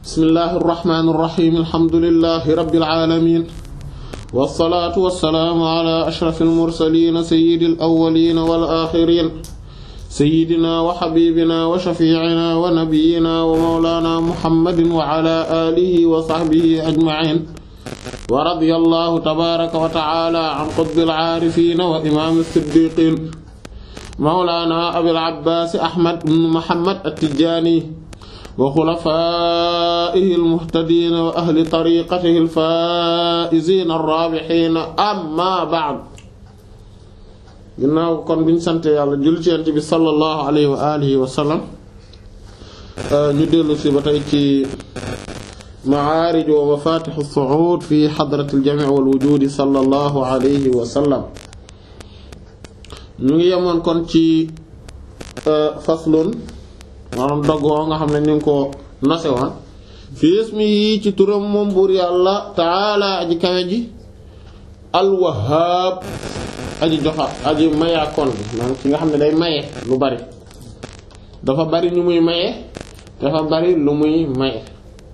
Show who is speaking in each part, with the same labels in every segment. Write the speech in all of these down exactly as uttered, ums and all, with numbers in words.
Speaker 1: bismillahi irrahmani irrahim alhamdulillahi rabbil alamin wassalaatu wassalaamu ala ashrafil mursaliin sayyidil awwaliin wal aaxiriin sayyidina wa xabiibina wa shafii'ina wa nabiyyina wa mawlaana muhammadin wa ala aalihi wa sahbihi ajma'iin wa radiyallahu tabaaraka wa ta'aala an qutbil aarifiin wa imaamis siddiiqiin mawlaana abil abbaas ahmad ibn muhammad at-tijaani wa xulafaa'ihi al-muhtadiina wa ahli tariiqatihi al-faa'iziina ar-raabihiina amma ba'd. ginnaaw kon bi ñu sant yàlla julli ci Yonent bi sallallahu alayhi wa alihi wa sallam ñu dellu si ba tey ci ma'aarij wa mafaatih as-su'uud fi hadrati al-jamii' wal wujuud sallallahu alayhi wa sallam. ñu ngi yemoon kon ci faslun maanaam dogg woo nga xam ne ñu ngi ko nose woon fi ismi yi ci turam moom buur yàlla taala aji kawe ji al-Wahhaab aji joxa aji mayaakoon bi maanaam ki nga xam ne day maye lu bari dafa bari ñu muy maye dafa bari lu muy maye.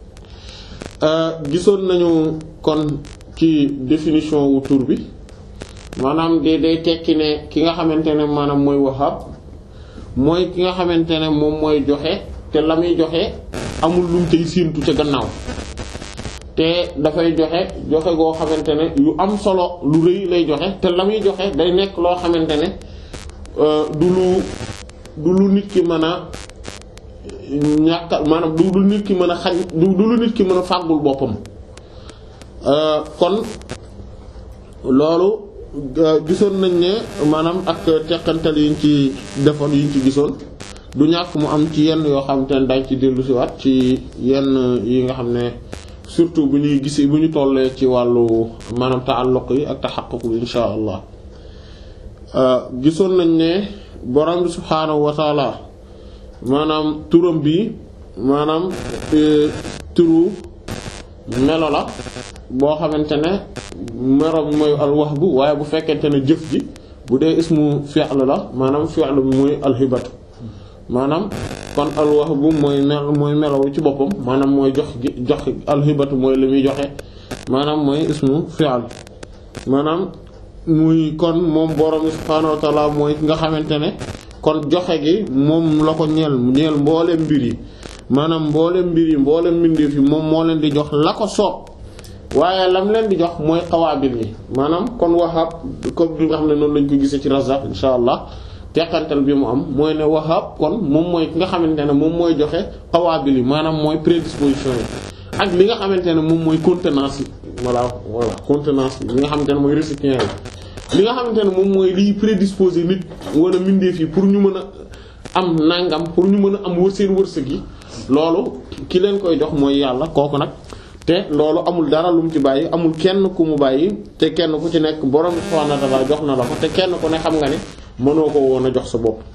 Speaker 1: gisoon nañu kon ci définition wu tur bi maanaam de day tekki ne ki nga xamante ne maanaam mooy Wahhaab mooy ki nga xamante ne moom mooy joxe te la muy joxe amul lu mu tey siintu ca gannaaw te dafay joxe joxe goo xamante ne yu am solo lu rëy lay joxe te la muy joxe day nekk loo xamante ne du lu du lu nit ki mën a ñàkk maanaam du lu nit ki mën a xañ du lu nit ki mën a fàggul boppam. kon loolu gisoon nañ ne maanaam ak teqantal yiñ ci defoon yiñ ci gisoon du ñàkk mu am ci yenn yoo xamante ne dañ ci dellu si waat ci yenn yi nga xam ne surtout bu ñuy gisee bu ñu tollee ci wàllu maanaam ta'alluq yi ak tahaqquq bi insha allah. gisoon nañ ne borom bi subhaanahu wa taala maanaam turam bi maanaam turu melo la boo xamante ne melo bi mooy al-wahbu waaye bu fekkente ne jëf ji bu dee ismu fi'l la maanaam fi'l bi mooy al-hibatu maanaam kon al-wahbu mooy mel mooy melo ci boppam maanaam mooy jox gi jox al-hibatu mooy li muy joxe maanaam mooy ismu fi'l maanaam muy kon moom borom subhaanahu wa ta'ala mooy nga xamante ne kon joxe gi moom la ko ñeel ñeel mboolem mbir yi maanaam mboolem mbir yi mboolem mbindeef yi moom moo leen di jox la ko soob waaye lam leen di jox mooy xawaabil yi maanaam kon Wahhaab comme bi nga xam ne noonu lañ ko gisee ci Razzaq insha allah teqantal bi mu am mooy ne Wahhaab kon moom mooy ki nga xamante ne moom mooy joxe xawaabil yi maanaam mooy prédisposition yi ak li nga xamante ne moom mooy contenance yi voilà voilà contenance yi li nga xamante ne mooy récipient yi li nga xamante ne moom mooy liy prédisposer nit wala mbindeef yi pour ñu mën a am nangam pour ñu mën a am wër seen wërsëg yi loolu ki leen koy jox mooy yàlla kooku nag te loolu amul dara lu mu ci bàyyi amul kenn ku mu bàyyi te kenn ku ci nekk borom subhaanahu wa ta'aala jox na la ko te kenn ku ne xam nga ne mënoo ko woon a jox sa bopp.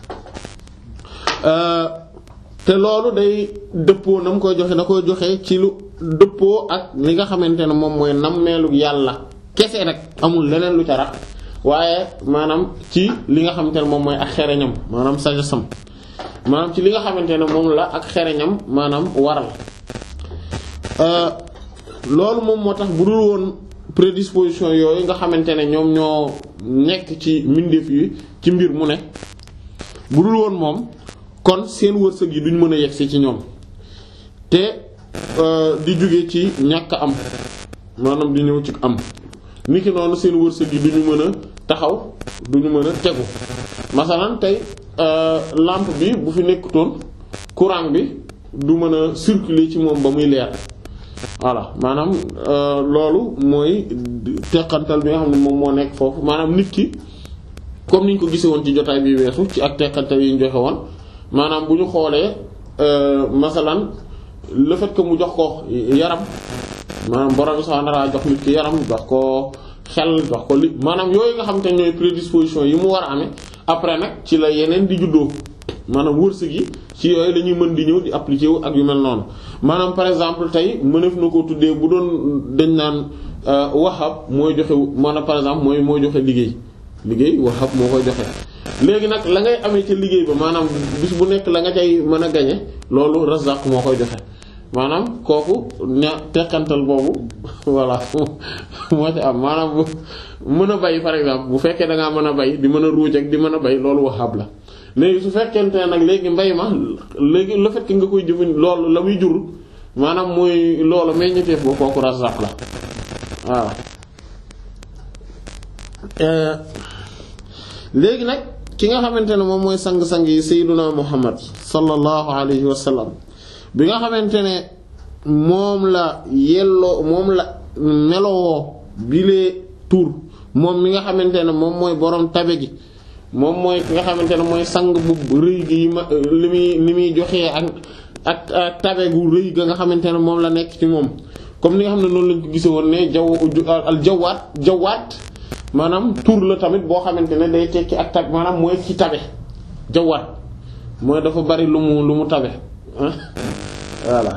Speaker 1: te loolu day dëppoo na mu koy joxe da koy joxe ci lu dëppoo ak li nga xamante ne moom mooy nammeelu yàlla kese rek amul leneen lu ca rax waaye maanaam ci li nga xamante ne moom mooy ak xereñam maanaam sagesse am maanaam ci li nga xamante ne moom la ak xereñam maanaam waral loolu moom moo tax bu dul woon prédisposition yooyu nga xamante ne ñoom ñoo nekk ci mbindeef yi ci mbir mu ne bu dul woon moom kon seen wërsëg yi duñ mën a yegsi ci ñoom te di jóge ci ñàkk am maanaam di ñëw ci am niki noonu seen wërsëg yi duñu mën a taxaw duñu mën a tegu masalan tey lampe bi bu fi nekkutoon courant bi du mën a circuler ci moom ba muy leer voilà maanaam loolu mooy teqantal bi nga xam ne moom moo nekk foofu maanaam nit ki comme niñ ko gisee woon ci jotaay bi weesu ci ak teqantal yi ñu joxe woon maanaam bu ñu xoolee masalan le fait que mu jox ko yaram maanaam borom subhaanahu wa ta'aala jox nit ki yaram jox ko xel jox ko li maanaam yooyu nga xam te ñooy prédisposition yi mu war a amee après nag ci la yeneen di juddoo maanaam wërsëg yi ci yooyu la ñuy mën di ñëw di appliquer wu ak yu mel noonu maanaam par exemple tey mëneef na ko tuddee bu doon dañ naan Wahhaab mooy joxe maanaam par exemple mooy mooy joxe liggéey liggéey Wahhaab moo koy joxe léegi nag la ngay amee ca liggéey ba maanaam bis bu nekk la nga cay mën a gañe loolu Razzaq moo koy joxe maanaam kooku ña teqantal boobu voilà moo ci am maanaam bu mën a bay par exemple bu fekkee da ngaa mën a bay di mën a ruuj ak di mën a bay loolu wahhab la léegi su fekkente ne nag léegi mbay ma léegi le fait que nga koy jëfandikoo loolu la muy jur maanaam mooy loolu meññeteef ba kooku razzaq la waaw. léegi nag ki nga xamante ne moom mooy sang-sang yi sayyiduna Muhammad sallallahu alayhi wa sallam bi nga xamante ne moom la yelloo moom la melowoo bilee tur moom mi nga xamante ne moom mooy borom tabe gi moom mooy ki nga xamante ne mooy sang bu rëy gi ma li muy li muy joxee ak ak ak tabe gu rëy ga nga xamante ne moom la nekk ci moom comme ni nga xam ne noonu lañ ko gise woon ne jaw al jawaat jawaat maanaam tur la tamit boo xamante ne day tekki ak tab maanaam mooy ci tabe jawaat mooy dafa bari lu mu lu mu tabe voilà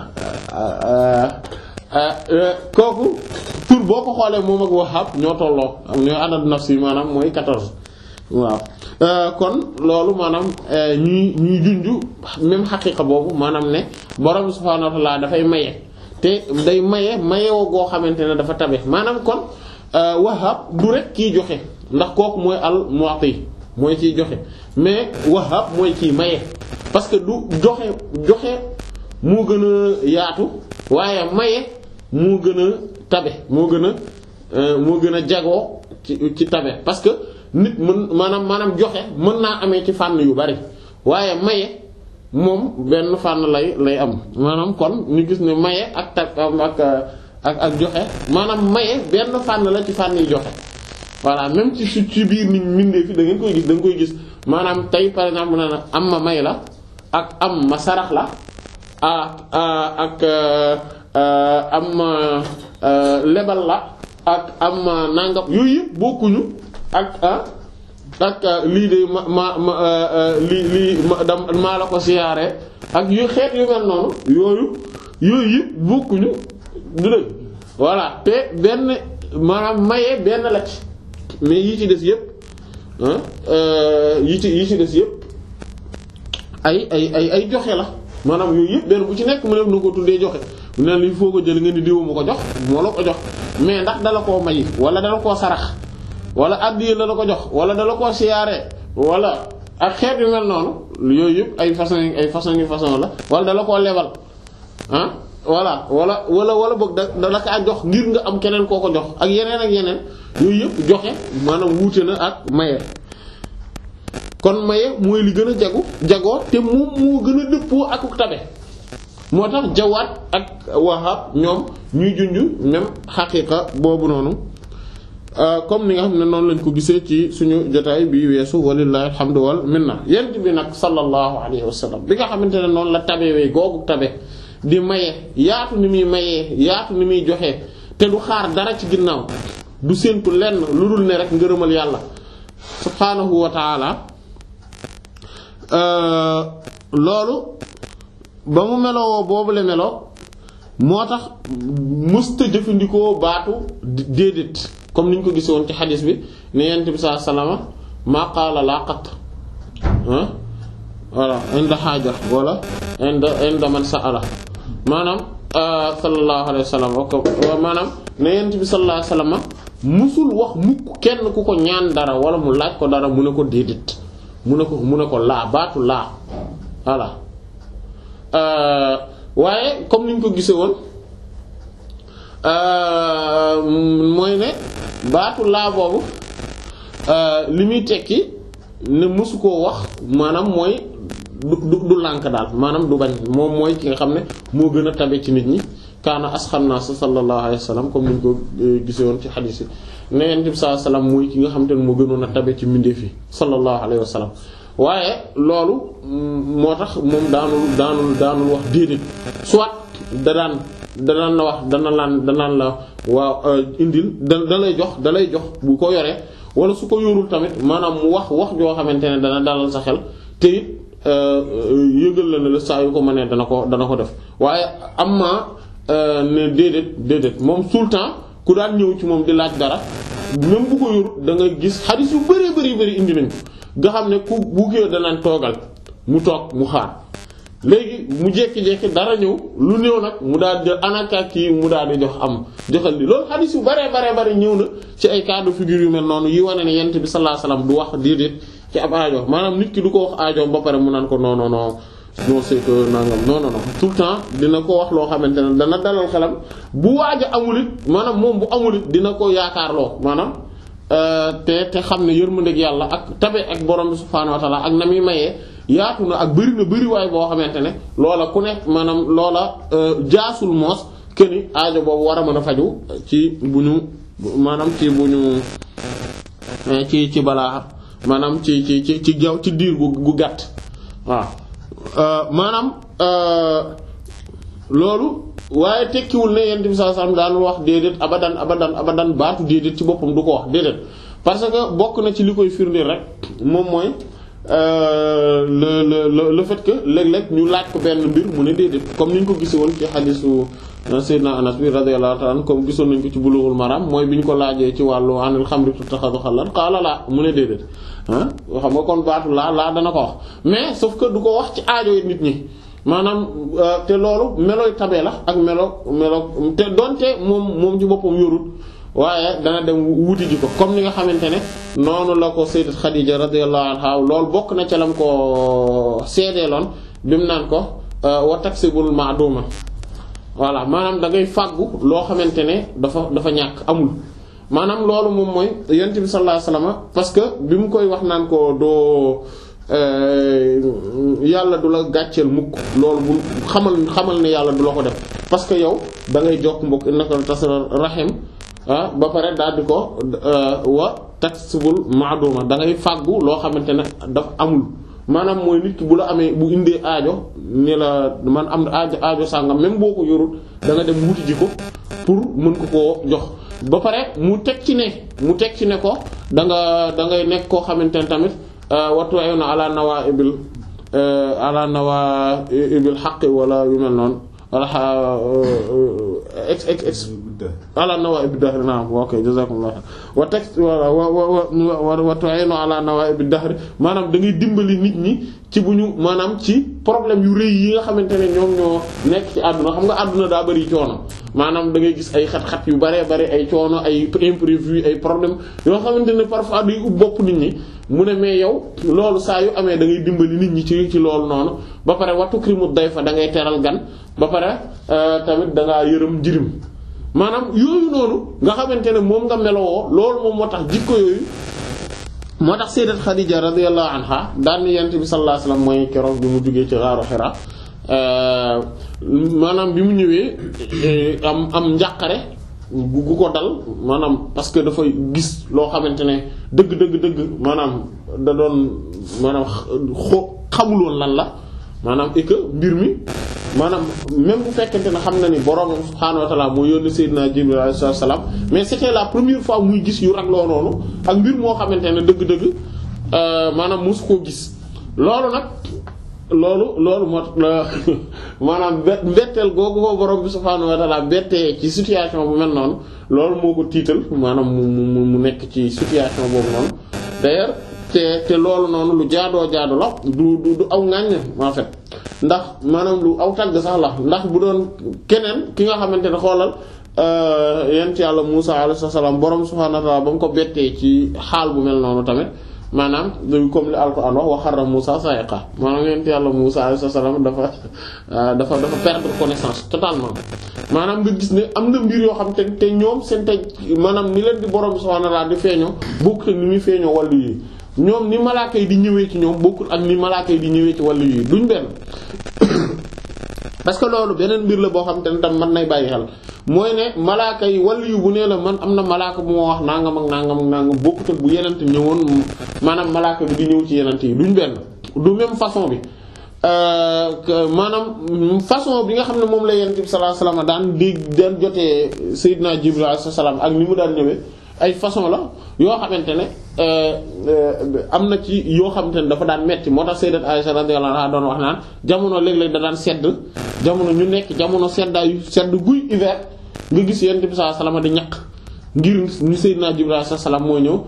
Speaker 1: kooku tur boo ko xoolee moom ak Wahhab ñoo tolloo am ñooy adad nafsi maanaam mooy quatorze waaw kon loolu maanaam ñuy ñuy junju même xaqiiqa boobu maanaam ne borom subhaanahu wa ta'aala dafay maye te day maye mayewoo goo xamante ne dafa tabe maanaam kon Wahhab du rek kiy joxe ndax kooku mooy al mu'ti mooy kiy joxe mais Wahhab mooy kiy maye parce que du joxe joxe moo gën a yaatu waaye maye moo gën a tabe moo gën a moo gën a jagoo ci ci tabe parce que nit mën maanaam maanaam joxe mën naa amee ci fànn yu bari waaye maye moom benn fànn lay lay am maanaam kon ñu gis ne maye ak tab ak ak ak joxe maanaam maye benn fànn la ci fànn yi joxe voilà même ci ci biir nit mindee fi da ngeen koy gis da nga koy gis maanaam tey par exemple na am ma may la ak am ma sarax la ak ak am ma lebal la ak am ma nangam yooyu yëpp bokkuñu ak ak lii de ma ma ma lii lii maa la ko siyaare ak yu xeet yu mel noonu yooyu yooyu yëpp bokkuñu du dëgg voilà te benn maanaam maye benn la ci mais yi ci des yëpp yi ci yi ci des yëpp ay ay ay ay joxe la maanaam yooyu yëpp benn bu ci nekk mu ne na ko tuddee joxe mu ne lii foo ko jël nga ni diw ma ko jox moo la ko jox mais ndax dala koo may wala dala koo sarax wala addiya la la ko jox wala dala koo siyaare wala ak xeet yu mel noonu yooyu yëpp ay façon ay façon yu façon la wala dala koo lebal ah voilà wala wala wala boog da dala kaa jox ngir nga am keneen koo ko jox ak yeneen ak yeneen yooyu yëpp joxe maanaam wuute na ak maye kon maye mooy li gën a jagu jagoo te moom moo gën a dëppoo ak tabe moo tax jawaat ak Wahhab ñoom ñuy junj même xaqiiqa boobu noonu comme ni nga xam ne noonu lañ ko gisee ci suñu jotaay bi weesu walillahi alhamdu wal minna yent bi nag sallallahu alayhi wa sallam bi nga xamante ne noonu la tabewee googu tabe di maye yaatu ni muy mayee yaatu ni muy joxe te du xaar dara ci ginnaaw du séentu lenn lu dul ne rek ngërëmal yàlla subhaanahu wa taala loolu ba mu meloo boobu la melo moo tax mësta jëfandikoo baatu déedéet comme niñ ko gise woon ci xadis bi ne yent bi saa salama maa qaala laa qat ah voilà inda xaaja wala inda inda man sa'ala maanaam sallallahu alayhi wa sallam maanaam ne yent bi sallallahu alayhi wa sallam musul wax mukk kenn ku ko ñaan dara wala mu laaj ko dara mu ne ko déedéet mu ne ko mu ne ko laa baatu laa voilà waaye comme niñ ko gisee woon mooy ne baatu laa boobu li muy tekki ne mësu koo wax maanaam mooy du du du lànk daal maanaam du bañ moom mooy ki nga xam ne moo gën a tabe ci nit ñi kaana asxan naas sallallahu alayhi wa sallam comme niñ ko gisee woon ci xadiis yi ne Yonent bi sallallahu alayhi wa sallam mooy ki nga xam te ne moo gënoon a tabe ci mbindeef yi sallallahu alayhi wa sallam waaye loolu moo tax moom daanul daanul daanul wax déedéet soit da daan da daan la wax dana laan danaan la waaw indil da da lay jox da lay jox bu ko yoree wala su ko yorul tamit maanaam mu wax wax joo xamante ne dana dalal sa xel te it yëgal la ne la saa yu ko mënee dana ko dana ko def waaye am ma ne déedéet déedéet moom tout le temps ku daan ñëw ci moom di laaj dara même bu ko yorut da nga gis xadiis yu bari bari bari indi nañ ko nga xam ne ku bu kii danaan toogal mu toog mu xaar léegi mu jékki-jékki dara ñëw lu ñëw nag mu daal di anaka kii mu daal di jox am joxal li loolu xadiis yu bare bare bare ñëw na ci ay cas de figure yu mel noonu yi wane ne yent bi sallallahu alayhi wasallam du wax déedéet ci ab aajo maanaam nit ki du ko wax aajoom ba pare mu naan ko non non non non c'est que nangam non non non tout le temps dina ko wax loo xamante ne dana dalal xelam bu waaj a amul it maanaam moom bu amul it dina ko yaakaarloo maanaam te te xam ne yërmandeeg yàlla ak tabe ak borom bi subhaanahu wa ta'ala ak na muy mayee yaatu na ak bëri na bëriwaay boo xamante ne loola ku nekk maanaam loola jaasul moos këni aajo boobu war a mën a faju ci bu ñu maanaam ci bu ñu ci ci balaa maanaam ci ci ci ci jaw ci diir gu gu gàtt waaw maanaam loolu waaye tekkiwul ne yonent bi sallallahu alayhi wasallam daan wax déedéet abadan abadan abadan baatu déedéet ci boppam du ko wax déedéet parce que bokk na ci li koy firndeel rek moom mooy le le le fait que léeg-léeg ñu laaj ko benn mbir mu ne déedéet comme ni ñu ko gisee woon ci xadiisu Seydina Anas bi radiyallahu ta'ala comme gisoon nañ ko ci Bulughul Maram mooy bi ñu ko laajee ci wàllu anil xamri tuttaxadu xallan qaala laa mu ne déedéet ah xam nga kon baatu laa laa dana ko wax mais sauf que du ko wax ci aajo yi nit ñi maanaam te loolu melooy tabe la ak melo melo te donte moom moom ci boppam yorut waaye dana dem wuti ji ko comme ni nga xamante ne noonu la ko Sayyidat Khadija radiyallahu anha loolu bokk na ca lam ko seedeeloon bi mu naan ko wa taksibul ma'duma voilà maanaam da ngay fàggu loo xamante ne dafa dafa ñàkk amul maanaam loolu moom mooy yonent bi sallallahu alayhi wasallam parce que bi mu koy wax naan ko doo yàlla du la gàcceel mukk loolu bu xamal xamal ne yàlla du la ko def parce que yow da ngay jokk mbokk innaka tasal rahim ah ba pare daal di ko wa taksibul ma'duma da ngay fàggu loo xamante ne daf amul maanaam mooy nit ki bu la amee bu indee aajo ni la man am aajo aajo sàngam même boo ko yorul da nga dem wuti ji ko pour mën ko koo jox ba pare mu teg ci ne mu teg ci ne ko da nga da ngay nekk koo xamante ne tamit wattu ay na ala nawaibil ala nawaibil haqqi wala yu mel noonu wala ex ex ex ala nawaibil dahr naam ok jazakumullah wa tex wala wa wattu ay na ala nawaibil dahr maanaam da ngay dimbali nit ñi ci bu ñu maanaam ci problème yu rëy yi nga xamante ne ñoom ñoo nekk ci àdduna xam nga àdduna daa bari coono maanaam da ngay gis ay xat-xat yu baree bari ay coono ay imprévu ay problème yoo xamante ne parfois day ub bopp nit ñi mu ne mais yow loolu saa yu amee da ngay dimbali nit ñi ci ci loolu noonu ba pare wattu krimu dayfa da ngay teral gan ba pare tamit da ngaa yërëm jirim maanaam yooyu noonu nga xamante ne moom nga melowoo loolu moom moo tax jikko yooyu moo tax sayyidat Khadija radiyallahu anha daan ni yent bi sallallahu alayhi wasallam mooy keroog bi mu jógee ci xaaru Hira maanaam bi mu ñëwee am am njàqare gu ko dal maanaam parce que dafay gis loo xamante ne dëgg dëgg dëgg maanaam da doon maanaam xo xamuloon lan la maanaam et que mbir mi maanaam même bu fekkente ne xam na ni borom subhaanahu wa ta'ala moo yónni Seydina Jibril alayhi salaam mais c'était la première fois muy gis yu ragloo noonu ak mbir moo xamante ne dëgg-dëgg maanaam mosu koo gis loolu nag loolu loolu moo maanaam mbetteel googu ko borom bi subhaanahu wa ta'ala bettee ci situation bu mel noonu loolu moo ko tiital maanaam mu mu mu nekk ci situation boobu noonu d'ailleurs te te loolu noonu lu jaadoo jaadu la du du du aw ŋàññ en fait ndax maanaam lu aw tàgg sax la ndax bu doon keneen ki nga xamante ne xoolal yent yàlla Muusa alayhi salaam borom subhaanahu wa ta'ala ba mu ko bettee ci xaal bu mel noonu tamit maanaam comme li Alxuraan wax wa xarra Muusa sa'iqa maanaam yent yàlla Muusa alayhi salaam dafa dafa dafa perdre connaissance totalement maanaam nga gis ne am na mbir yoo xam te te ñoom seen tey maanaam ni leen di borom subhaanahu wa ta'ala di feeñoo bokkut ak ni muy feeñoo wàllu yi ñoom ni malaaka yi di ñëwee ci ñoom bokkul ak ni malaaka yi di ñëwee ci wàllu yi duñ benn parce que loolu beneen mbir la boo xam te ne tam mën nay bàyyi xel mooy ne malaaka yi wàllu yu bu nee la man am na malaaka bu ma wax nangam ak nangam ak nangam bokkut ak bu yenent ñëwoon maanaam malaaka bi di ñëw ci yenent yi duñ benn du même façon bi maanaam façon bi nga xam ne moom la yenent bi sallallahu alayhi wasallam daan dégg daan jotee Seydina Jibril alayhi salaam ak ni mu daan ñëwee ay façon la yoo xamante ne am na ci yoo xamante ne dafa daan metti moo tax Sayyidat Aisha radiyallahu anha doon wax naan jamono léeg-léeg da daan sedd jamono ñu nekk jamono seddaayu sedd guy hiver nga gis Yonent bi sallallahu alayhi wasallam di ñaq ngir ñu Sayyidina Jibril alayhi salaam moo ñëw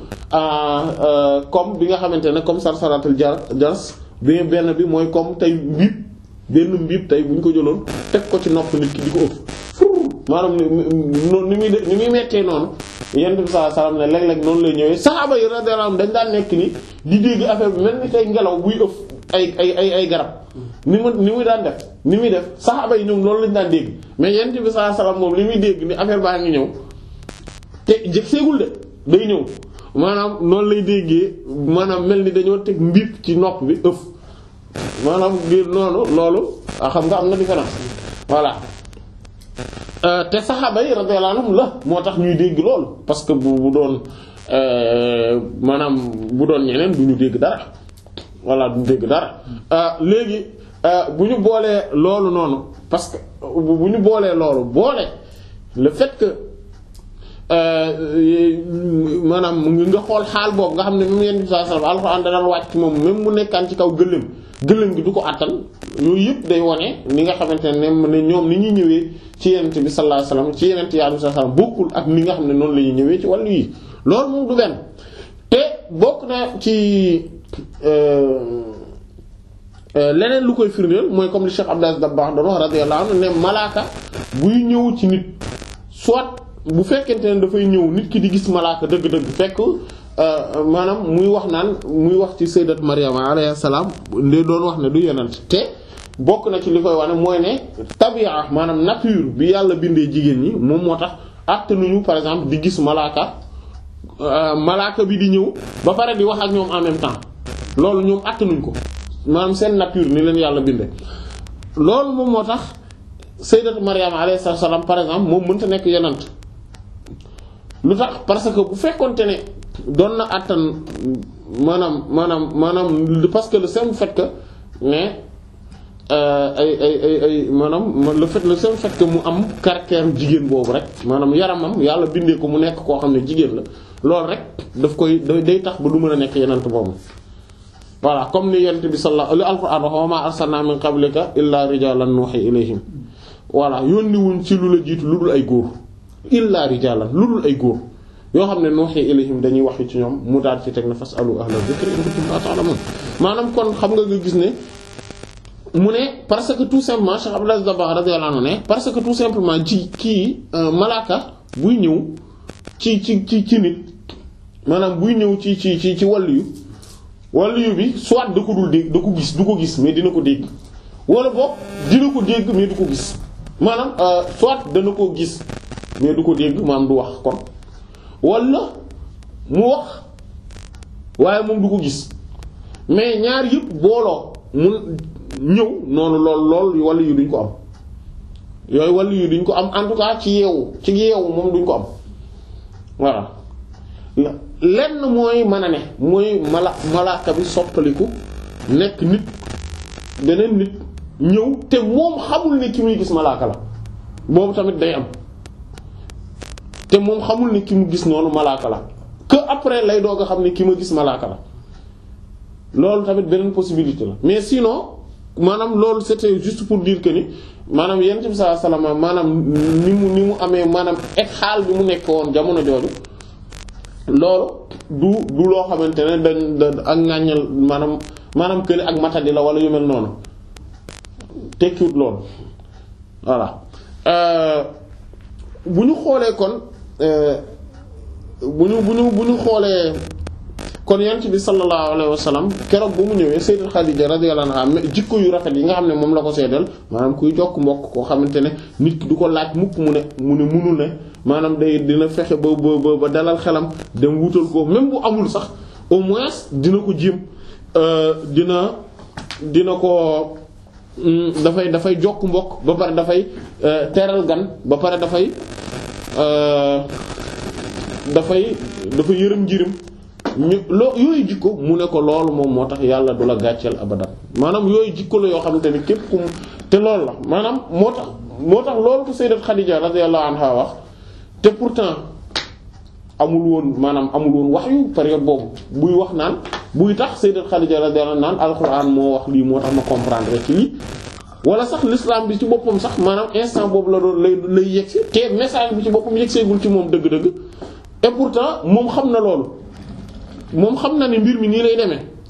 Speaker 1: comme bi nga xamante ne comme sarsaratul jar jars bi benn bi mooy comme tey mbib benn mbiib tey bu ñu ko jëloon teg ko ci nopp nit ki di ko ëpp maanaam ni ni muy ni muy mettee noonu yonent bi sallallahu alayhi wasallam ne léeg-léeg noonu lay ñëwee saxaaba yi radiyallahu anhum dañ daan nekk ni di dégg affaire bi mel ni tey ngelaw buy ëpp ay ay ay ay garab ni mu ni muy daan def ni muy def saxaaba yi ñoom loolu lañu daan dégg mais yonent bi sallallahu alayhi wasallam moom li muy dégg ni affaire baa ngi ñëw te jëg seegul de day ñëw maanaam noonu lay déggee maanaam mel ni dañoo teg mbiib ci nopp bi ëf maanaam ngir noonu loolu xam nga am na différence voilà te saxaaba yi radiyallahu anhum la moo tax ñuy dégg loolu parce que bu bu doon maanaam bu doon ñeneen du ñu dégg dara voilà du ñu dégg dara léegi bu ñu boolee loolu noonu parce que bu ñu boolee loolu boole le fait que maanaam nga xool xaal boobu nga xam ne même yenn saa saa alxuraan da daan wàcc moom même mu nekkaan ci kaw gëléem gëléem gi du ko àttan yooyu yëpp day wone ni nga xamante ne ne ñoom ni ñuy ñëwee ci yenent bi sallallahu alayhi wasallam ci yenent yi sallallahu alayhi wasallam bokkul ak ni nga xam ne noonu la ñuy ñëwee ci wàllu yi loolu moom du benn te bokk na ci leneen lu koy firndeel mooy comme li Cheikh Abdou Aziz Dabakh doon wax radiyallahu anhu ne malaaka buy ñëw ci nit soit bu fekkente ne dafay ñëw nit ki di gis malaaka dëgg-dëgg fekk maanaam muy wax naan muy wax ci sayyidat Maryama alayhi salaam ndee doon wax ne du yonent te bokk na ci li koy wane mooy ne tabia maanaam nature bi yàlla bindee jigéen ñi moom moo tax attanuñu par exemple di gis malaaka malaaka bi di ñëw ba pare di wax ak ñoom en même temps loolu ñoom attanuñ ko maanaam seen nature ni leen yàlla bindee loolu moom moo tax sayyidat Maryama alayhi salaam par exemple moom mënta nekk yonent lu tax parce que bu fekkonte ne doon na àttan maanaam maanaam maanaam parce que le simple fait que mais ay ay ay ay maanaam le fait le simple fait que mu am caractère jigéen boobu rek maanaam yaramam yàlla bindee ko mu nekk koo xam ne jigéen la loolu rek daf koy day tax ba du mën a nekk yenent boobu voilà comme ni yent bi sallallahu li alquran wax wa ma arsalna min qablika illa rijalan nuhi ilayhim voilà yónniwuñ ci lu la jiitu lu dul ay góor illa rijalan lu dul ay góor yoo xam ne nuhi ilayhim dañuy wax ci ñoom mu daal ci teg na fasalu ahla dhikri in kuntum la ta'lamun maanaam kon xam nga nga gis ne mu ne parce que tout simplement Cheikh Abdou Aziz Dabakh radiyallahu anhu ne parce que tout simplement ci kii malaaka buy ñëw ci ci ci ci nit maanaam buy ñëw ci ci ci ci wàllu wàllu bi soit da ko dul dégg da ko gis du ko gis mais dina ko dégg wala boog dina ko dégg mais du ko gis maanaam soit dana ko gis mais du ko dégg maanaam du wax kon wala mu wax waaye moom du ko gis mais ñaar yëpp booloo mu ñëw noonu lool lool wala yu duñ ko am yooyu wala yu duñ ko am en tout cas ci yeewu ci yeewu moom duñ ko am voilà lenn mooy mën a ne mooy mala malaaka bi soppaliku nekk nit beneen nit ñëw te moom xamul ne ki muy gis malaaka la boobu tamit day am te moom xamul ne ki mu gis noonu malaaka la que après lay doog a xam ne ki ma gis malaaka la loolu tamit beneen possibilité la mais sinon maanaam loolu c'était juste pour dire que ni maanaam yonent bi sallallahu alayhi wasallam maanaam ni mu ni mu amee maanaam ek xaal bi mu nekk woon jamono jooju loolu du du loo xamante ne dañ da ak ŋàññal maanaam maanaam kële ak matadi la wala yu mel noonu tekkiwut loolu voilà bu ñu xoolee kon bu ñu bu ñu bu ñu xoolee kon yonent bi sallallahu alayhi wa sallam keroog bu mu ñëwee sayyidat Khadija radiyallahu anha jikko yu rafet yi nga xam ne moom la ko seedal maanaam kuy jokk mbokk koo xamante ne nit ki du ko laaj mukk mu ne mu ne munul ne maanaam day dina fexe ba ba ba dalal xelam dem wutal ko même bu amul sax au moins dina ko jéem dina dina ko dafay dafay jokk mbokk ba pare dafay teral gan ba pare dafay dafay dafa yërëm njirim ñu loo yooyu jikko mu ne ko loolu moom moo tax yàlla du la gàcceel abadan maanaam yooyu jikko la yoo xamante ne képp ku te loolu la maanaam moo tax moo tax loolu ko sayyidat Khadija radiyallahu anha wax te pourtant amul woon maanaam amul woon wax yu période boobu buy wax naan buy tax sayyidat Khadija radiyallahu anha naan alxuraan moo wax lii moo tax ma comprendre ci lii wala sax l'islam bi ci boppam sax maanaam instant boobu la doon lay lay yegsi te message bi ci boppam yegseegul ci moom dëgg-dëgg et pourtant moom xam na loolu moom xam na ni mbir mi nii lay demee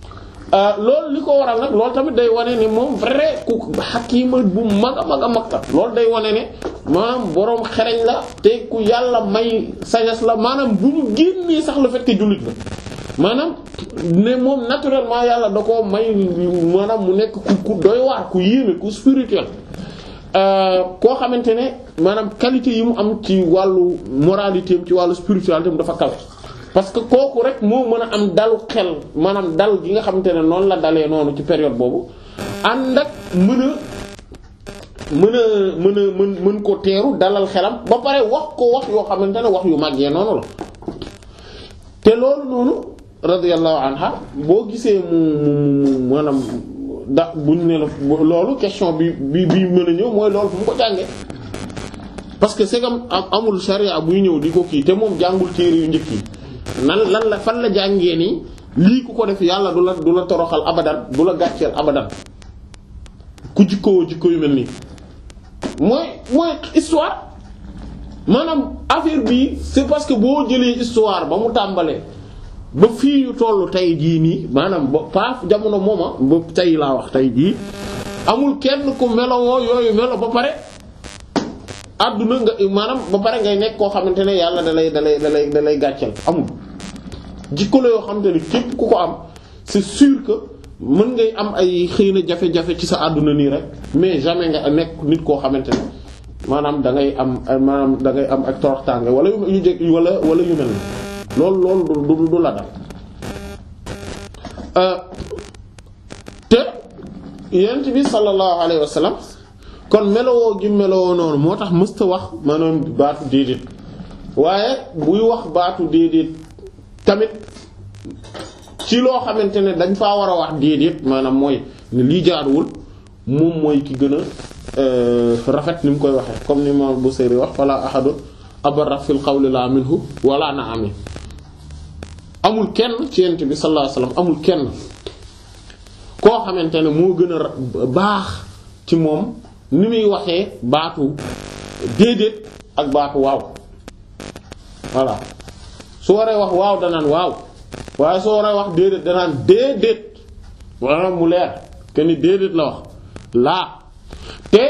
Speaker 1: loolu li ko waral nag loolu tamit day wane ne moom vrai ku xakima bu mag a mag a mag la loolu day wane ne maanaam boroom xereñ la te ku yàlla may sagesse la maanaam bu ñu génnee sax le fait que jullit la maanaam ne moom naturellement yàlla da koo may maanaam mu nekk ku ku doy waar ku yéeme ku spirituel koo xamante ne maanaam qualité yi mu am ci wàllu moralité am ci wàllu spiritualité am dafa kawe parce que kooku rek moo mën a am dalu xel maanaam dal gi nga xamante ne noonu la dalee noonu ci période boobu ànd ak mën a mën a mën a mën mën ko teeru dalal xelam ba pare wax ko wax yoo xamante ne wax yu màggee noonu la te loolu noonu radiyallahu anha boo gisee mu mu maanaam da buñ ne la loolu question bi bi bi mën a ñëw mooy loolu fu mu ko jàngee parce que c'est comme amul charia buy ñëw di ko kii te moom jàngul téere yu njëkk yi nan lan la fan la jàngee nii lii ku ko def yàlla du la du la toroxal abadan du la gàcceel abadan ku jikkoo jikko yu mel nii mooy mooy histoire maanaam affaire bi c'est parce que boo jëlee histoire ba mu tàmbalee ba fii yu tollu tey jii nii maanaam ba paaf jamono mooma ba tey laa wax tey jii amul kenn ku melowoo yooyu melo ba pare àdduna nga maanaam ba pare ngay nekk koo xamante ne yàlla da lay da lay da lay da lay gàcceel amul jikko la yoo xamante ne képp ku ko am c'est sûr que mën ngay am ay xëy na jafe-jafe ci sa àdduna nii rek mais jamais nga nekk nit koo xamante ne maanaam da ngay am maanaam da ngay am ak toroxtaange wala yu jég wala wala yu mel ni loolu loolu du du la dal te yonent bi sallallahu alayhi wa sallam kon melowoo gi melowoo noonu moo tax mësta wax maanaam baatu déedéet waaye buy wax baatu déedéet tamit ci loo xamante ne dañ faa war a wax déedéet maanaam mooy ne lii jaaduwul moom mooy ki gën a rafet ni mu koy waxee comme ni ma bu séeri wax wala ahadun abarra fil qawli la minhu wala na ami amul kenn ci yonent bi sallallahu alayhi wasallam amul kenn koo xamante ne moo gën a baax ci moom ni muy waxee baatu déedéet ak baatu waaw voilà su waree wax waaw danaan waaw waaye su waree wax déedéet danaan déedéet wala mu leer que ni déedéet la wax laa te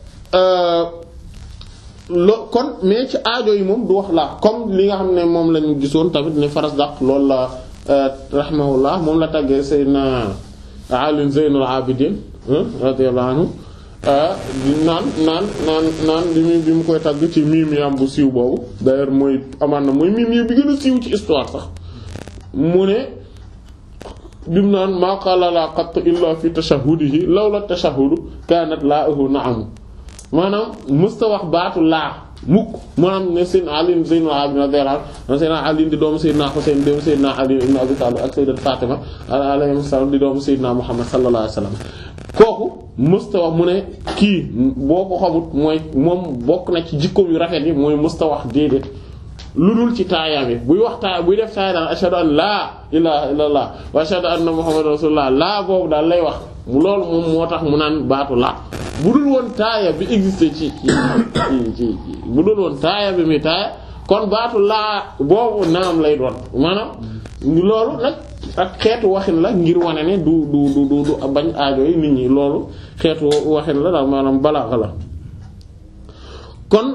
Speaker 1: lo kon mais ci aajo yi moom du wax laa comme li nga xam ne moom lañu gisoon tamit ne Farasdaq loolu la rahimahullah moom la tàggee Seydina Ali Zeynul Abidin radiyallahu anhu naan naan naan naan bi mu bi mu koy tagg ci miim yam bu siiw boobu d'ailleurs mooy amaan na mooy miim yi bi gën a siiw ci histoire sax mu ne bi mu naan maa qaala laa qatt illa fi tashahudihi lawla tashahudu kaanat laa ahu na'am maanaam musta wax baatu laa mukk maanaam ne seen Ali Zeynul Abidin radiyallahu anhu seen Ali di doomu Seydina Husayn di doomu Seydina Ali ibn Abi Talib ak Sayyidat Fatima alayhi salaam di doomu Seydina Muhammad sallallahu alayhi wasallam kooku musta wax mu ne kii boo ko xamut mooy moom bokk na ci jikkoom yu rafet yi mooy musta wax déedéet lu dul ci taayaam yi buy wax taaya buy def taaya daal ashhadu an laa ilaaha illallah wa ashhadu anna muhammadan rasulullah laa boobu daal lay wax loolu moom moo tax mu naan baatu laa bu dul woon taaya bi existé ci ci ci bu dul woon taaya bi muy taaya kon baatu laa boobu naam lay doon maanaam loolu nag ak xeetu waxin la ngir wane ne du du du du bañ aajo yi nit ñi loolu xeetu waxin la daal maanaam balaaxa la kon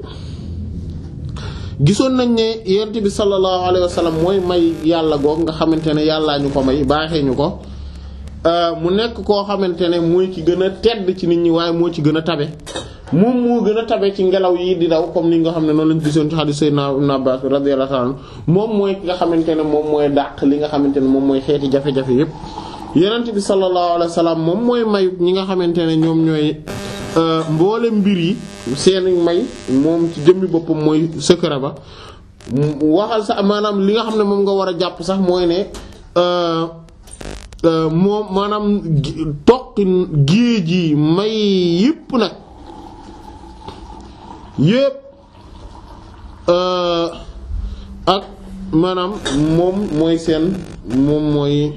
Speaker 1: gisoon nañ ne yonent bi sallallahu alayhi wa sallam mooy may yàlla goog nga xamante ne yàllaa ñu ko may baaxee ñu ko mu nekk koo xamante ne mooy ci gën a tedd ci nit ñi waaye moo ci gën a tabe moom moo gën a tabe ci ngelaw yi di daw comme ni nga xam ne noonu lañu gisoon ci hadith Sayyidina Ibn Abbas radiyallahu anhu moom mooy ki nga xamante ne moom mooy dàq li nga xamante ne moom mooy xeeti jafe-jafe yépp yonent bi sallallahu alayhi wa sallam moom mooy mayu ñi nga xamante ne ñoom ñooy mboole mbir yi seeni may moom ci jëmmi boppam mooy secret ba waxal sax maanaam li nga xam ne moom nga war a jàpp sax mooy ne moom maanaam toqi géej yi may yépp nag yépp ak maanaam moom mooy seen moom mooy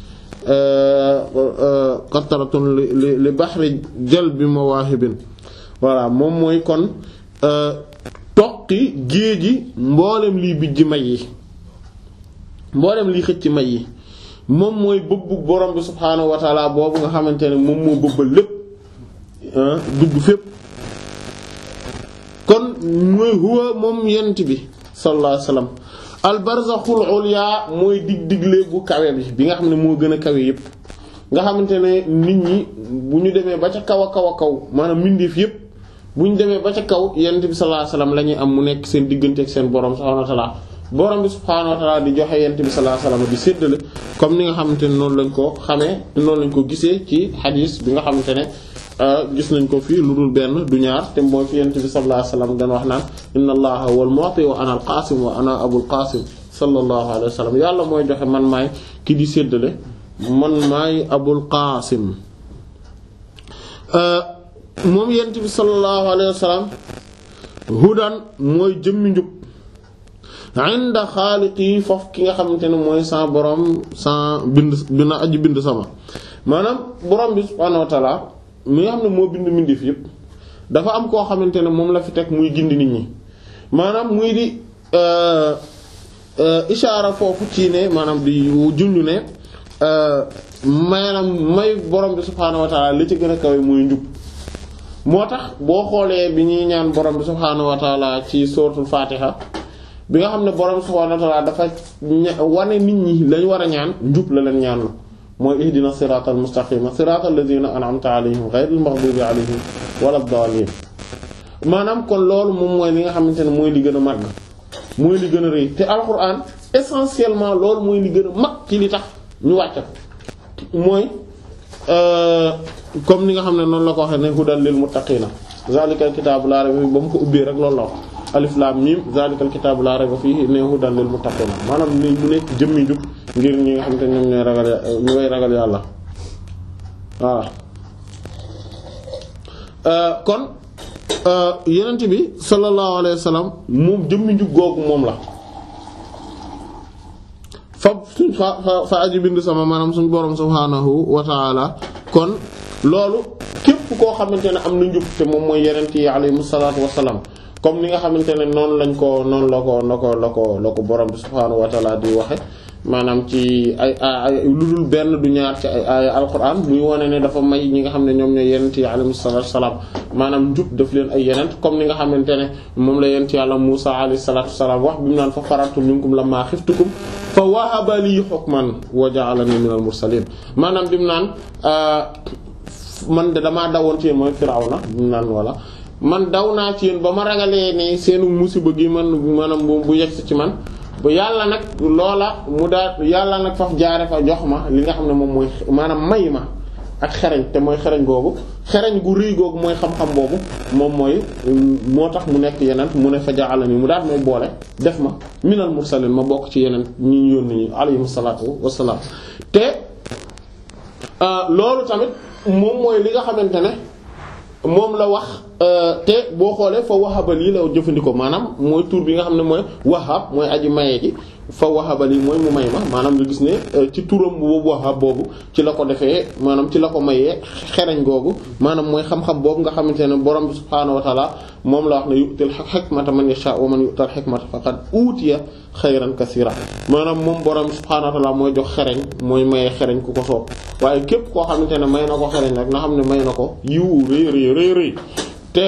Speaker 1: qataratun li li bahri jalbi mawaahibin voilà moom mooy kon toqi géej yi mboolem liy bijj may yi mboolem liy xëcc may yi moom mooy bëbbu borom bi subhaanahu wa taala boobu nga xamante ne moom moo bëbbal lépp dugg fépp kon mooy huwa moom yent bi sallallahu alayhi wasallam al barzakhul ulya mooy dig digle bu kawe bi bi nga xam ne moo gën a kawe yépp nga xamante ne nit ñi bu ñu demee ba ca kaw a kaw a kaw maanaam mbindeef yépp bu ñu demee ba ca kaw yent bi sallallahu alayhi wasallam la ñuy am mu nekk seen diggante ak seen borom subhaanahu wa ta'ala borom bi subhaanahu wa ta'ala di joxe yent bi sallallahu alayhi wasallam di séddale comme ni nga xamante ne noonu lañ ko xamee noonu lañ ko gisee ci xadiis bi nga xamante ne gis nañ ko fii lu dul benn du ñaar te mooy fi yent bi sallallahu alayhi wasallam dañ wax naan inna allaha huwal mu'ti wa ana al qasim wa ana abul qasim sallallahu alayhi wasallam yàlla mooy joxe man maay ki di séddale man maay abul qasim moom yent bi sallallahu alayhi wasallam hudan mooy jëmmi njub inda xaaliqi foofu ki nga xamante ne mooy sa borom sa bind dina aji bind sama maanaam borom bi subhaanahu wa ta'ala mi nga xam ne moo bind mbindeef yépp dafa am koo xamante ne moom la fi teg muy gindi nit ñi maanaam muy di ishaara foofu ci ne maanaam di junju ne maanaam may borom bi subhaanahu wa ta'ala li ci gën a kawe muy njub moo tax boo xoolee bi ñuy ñaan borom bi subhaanahu wa ta'ala ci suratul fatiha bi nga xam ne borom subhaanahu wa ta'ala dafa wane nit ñi lañ war a ñaan njub la leen ñaan la mooy ihdina siratal mustaqima siratal ladina an'amta alayhim ghayril maghdubi alayhim walad dallin maanaam kon loolu moom mooy li nga xamante ne mooy li gën a màgg mooy li gën a rëy te alquran essentiellement loolu mooy li gën a mag ci li tax ñu wàcc mooy comme ni nga xam ne noonu la ko waxee ne hudan lil muttaqina zalikal kitaabu laa rayba ba mu ko ubbee rek loolu la wax alif lam mim zalikal kitaabu laa rayba fiihi ne hudan lil muttaqina maanaam ni mu nekk jëmmi njub ngir ñi nga xamante ne ñoom ñooy ragal ñu way ragal yàlla waaw kon yenent bi sallallahu alayhi wa sallam moom jëmmi njub googu moom la fa suñ fa fa aji bind sama maanaam suñ borom subhaanahu wa ta'ala kon loolu képp koo xamante ne am na njub te moom mooy yenent yi alayhimu salaatu wa salaam comme ni nga xamante ne noonu lañ ko noonu la ko la ko la ko la ko borom bi subhaanahu wa ta'ala di waxe maanaam ci ay ay lu dul benn du ñaar ci ay ay alquran muy wane ne dafa may ñi nga xam ne ñoom ñooy yenent yi alayhimu salaatu wa salaam maanaam njub daf leen ay yenent comme ni nga xamante ne moom la yenent yàlla Muusaa alayhi salaatu wa salaam wax bi mu naan fa farartu minkum lammaa xiftukum fa wahaba lii hukman wa ja'alanii minal mursaliin maanaam bi mu naan man de damaa dawoon ci yéen mooy Firawna bi mu naan wala man daw naa ci yéen ba ma ragalee ne seenu musiba gi man maanaam bu bu yegg ci man ba yàlla nag loola mu daal yàlla nag faf jaare fa jox ma li nga xam ne moom mooy maanaam may ma ak xereñ te mooy xereñ googu xereñ gu rëy googu mooy xam-xam boobu moom mooy moo tax mu nekk yeneen mu ne fa ja'alani mu daal may boole def ma minal mursalin ma bokk ci yeneen ñi ñu yónni ñi alayhimu salaatu wassalaam te loolu tamit moom mooy li nga xamante ne moom la wax te boo xoolee fa wahaba lii la jëfandikoo maanaam mooy tur bi nga xam ne mooy wahab mooy aji maye ji fa wahaba lii mooy mu may ma maanaam nga gis ne ci turam boobu wahab boobu ci la ko defee maanaam ci la ko mayee xereñ googu maanaam mooy xam-xam boobu nga xamante ne borom bi subhaanahu wa ta'ala moom la wax ne yu'til hikmata man yasha wa man yu'tal hikmata faqad utiya xayran kasiira maanaam moom borom bi subhaanahu wa ta'ala mooy jox xereñ mooy maye xereñ ku ko soob waaye képp koo xamante ne may na ko xereñ rek nga xam ne may na ko yiwu rëy rëy rëy rëy te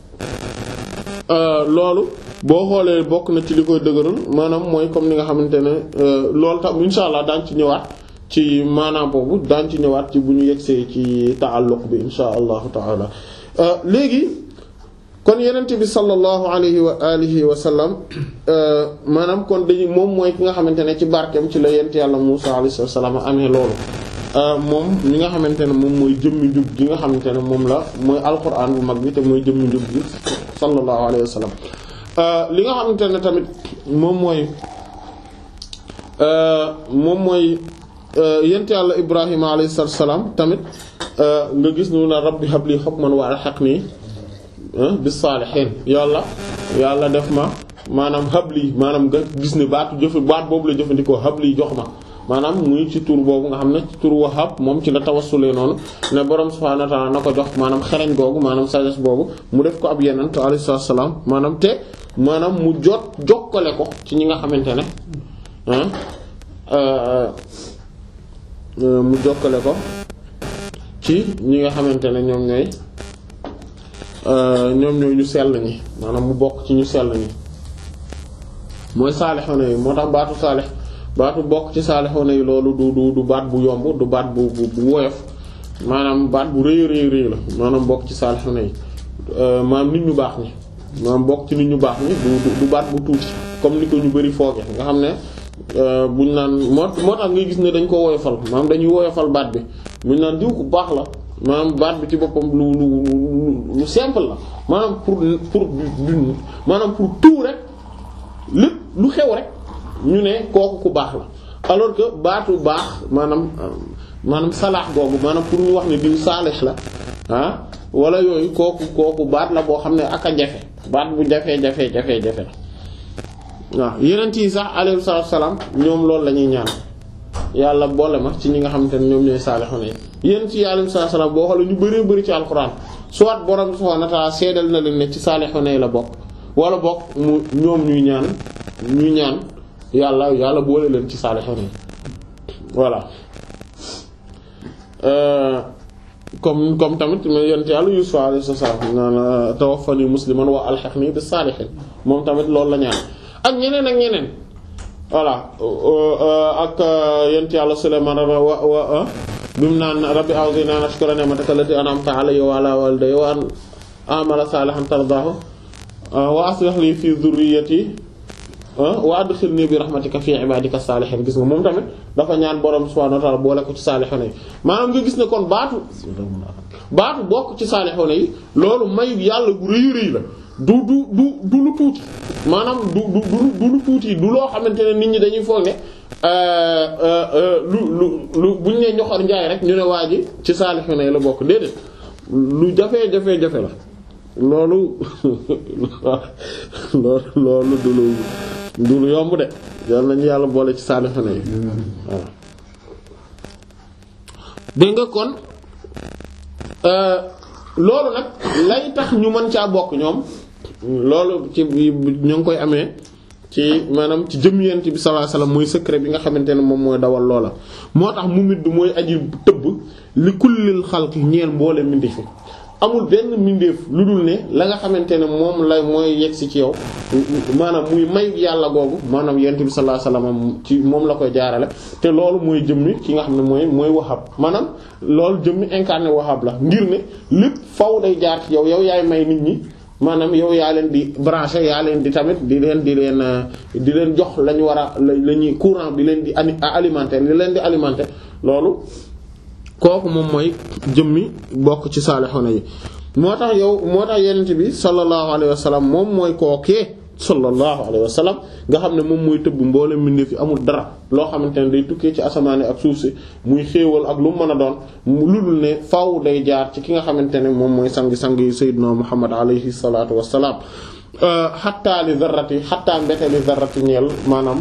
Speaker 1: loolu boo xoolee bokk na ci li koy dëgëral maanaam mooy comme ni nga xamante ne loolu tam insha allah daañ ci ñëwaat ci maanaam boobu daañ ci ñëwaat ci bu ñu yegsee ci ta'alluq bi insha allahu taala léegi kon yenent bi sallallahu alayhi wa alihi wa sallam maanaam kon dañu moom mooy ki nga xamante ne ci barkeem ci la yent yàlla Muusaa alayhi salaam amee loolu moom li nga xamante ne moom mooy jëmmi njub gi nga xamante ne moom la mooy alquran bu mag bi te mooy jëmmi njub gi sallallahu alayhi wa sallam li nga xamante ne tamit moom mooy moom mooy yent yàlla Ibrahima alayhi salaam tamit nga gis nu na rabbi habli hukman wa alhiqni bis saalihiin yàlla yàlla def ma maanaam habli maanaam nga gis ne baatu jëf baat boobu la jëfandikoo habli jox ma maanaam muy ci tur boobu nga xam ne ci tur wahab moom ci la tawassulee noonu ne borom subhaanahu wa ta'aala na ko jox maanaam xereñ googu maanaam sagesse boobu mu def ko ab yenent alayhi salaam maanaam te maanaam mu jot jokkale ko ci ñi nga xamante ne mu jokkale ko ci ñi nga xamante ne ñoom ñooy ñoom ñooy ñu sell ñi maanaam mu bokk ci ñu sell ñi mooy saalixoona yi moo tax baatu saalix baatu bokk ci saalixoona yi loolu du du du baat bu yomb du baat bu bu woyof maanaam baat bu rëy rëy rëy la maanaam bokk ci saalixoona yi maanaam nit ñu baax ñi maanaam bokk ci nit ñu baax ñi du du baat bu tuuti comme ni ko ñu bari fooge nga xam ne buñ naan moo moo tax ngay gis ne dañ ko woyofal maanaam dañuy woyofal baat bi buñ naan diw ku baax la maanaam baat bi ci boppam lu lu lu simple la maanaam pour pour du maanaam pour tout rek lépp lu xew rek ñu ne kooku ku baax la alors que baatu baax maanaam maanaam salaax googu maanaam pour ñu wax ne diw saalix la ah wala yooyu kooku kooku baat la boo xam ne ak a jafe baat bu jafe jafe jafe jafe la waaw yeneen yi sax alayhi salaam ñoom loolu la ñuy ñaan yàlla boole ma ci ñi nga xamante ne ñoom ñooy saalixoon yi yeneen ci alayhi salaam boo xoolee ñu bëree bëri ci alxuraan soit borom subhaanahu wa ta'aala seedal na leen ne ci saalixoon yi la bokk wala bokk mu ñoom ñuy ñaan ñuy ñaan yàlla yàlla boole leen ci saalixoon yi voilà comme comme tamit yonent yàlla Yuusuf alayhi salaam naan tawaffani musliman wa alhiqni bis saalihiin moom tamit loolu la ñaan ak ñeneen ak ñeneen voilà ak yonent yàlla Sulaymaan wa wa bi mu naan rabbi a'uuzu an ashkura ni'mataka allati an'amta alayya wa ala walidayya wa an a'mala saalihan tardaahu wa aslih li fi dhurriyyati wa adkhilni bi rahmatika fi ibadika saalihiin gis nga moom tamit dafa ñaan borom subhaanahu wa ta'aala boole ko ci saalihiin yi maanaam nga gis ne kon baatu baatu bokk ci saalihiin yi loolu mayu yàlla bu rëy rëy la du du du du lu tuuti maanaam du du du lu tuuti du loo xamante ne nit ñi dañuy foog ne lu lu lu buñ nee ñoxor njaay rek ñu ne waa ji ci saalihiin yi la bokk déedéet lu jafe jafe jafe la loolu loolu loolu du lu du lu yomb de yal nañu yàlla boole ci saalihiin yi waaw dégg nga kon loolu nag lay tax ñu mën caa bokk ñoom loolu ci ñu ngi koy amee ci maanaam ci jëm yent bi sallallahu alayhi wasallam mooy secret bi nga xamante ne moom mooy dawal loola moo tax mu middu mooy aji tëbb li kullil xalqi ñeel mboole mbindeef amul benn mbindeef lu dul ne la nga xamante ne moom lay mooy yegsi ci yow maanaam muy may yàlla googu maanaam yent bi sallallahu alayhi wasallam ci moom la koy jaarale te loolu mooy jëmmi ki nga xam ne mooy mooy wahab maanaam loolu jëmmi incarné wahab la ngir ne lépp faw day jaar ci yow yow yaay may nit ñi maanaam yow yaa leen di branché yaa leen di tamit di leen di leen di leen jox la ñu war a la ñuy courant bi leen di alimenter li leen di alimenter loolu kooku moom mooy jëmmi bokk ci saalixoona yi moo tax yow moo tax yenent bi sallallahu alayhi wa sallam moom mooy kookee sallallahu alayhi wa sallam nga xam ne moom mooy tëbb mboolem mbindeef fi amul dara loo xamante ne day tukkee ci asamaane ak suuf si muy xéewal ak lu mu mën a doon lu dul ne faaw day jaar ci ki nga xamante ne moom mooy sangi-sang yi sayyidina Muhammad alayhi salaatu wassalaam xattaa li zarrati xattaa mbete li zarrati ñeel maanaam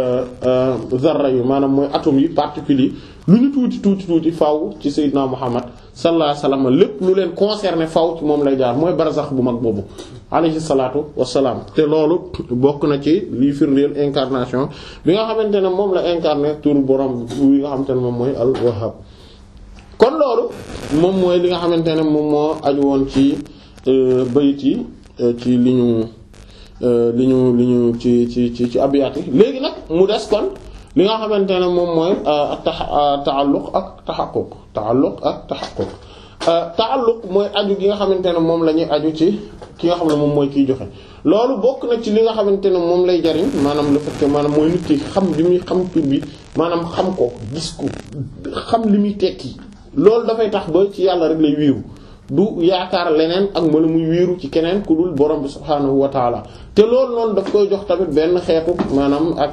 Speaker 1: zarra yi maanaam mooy atome yi particules yi lu ñu tuuti tuuti tuuti faaw ci sayyidina Muhammad sallallahu alayhi wasallam lépp lu leen concerné faaw ci moom lay jaar mooy barzax bu mag boobu alayhi salaatu wassalaam te loolu bokk na ci lii firndeel incarnation bi nga xamante ne moom la incarné tur borom bi nga xamante ne moom mooy al Wahhab kon loolu moom mooy li nga xamante ne moom moo aju woon ci bayit yi ci li ñu li ñu li ñu ci ci ci ci abiyat yi léegi nag mu des kon li nga xamante ne moom mooy taalluq ak taxaquq taalluq ak taxaquq taalluq mooy aju gi nga xamante ne moom la ñuy aju ci ki nga xam ne moom mooy kiy joxe loolu bokk na ci li nga xamante ne moom lay jariñ maanaam le fait que maanaam mooy nit ki xam li muy xam tur bi maanaam xam ko gis ko xam li muy tekki loolu dafay tax ba ci yàlla rek lay wéeru du yaakaar leneen ak ma la muy wéeru ci keneen ku dul borom bi subhaanahu wa taala te loolu noonu daf koy jox tamit benn xeetu maanaam ak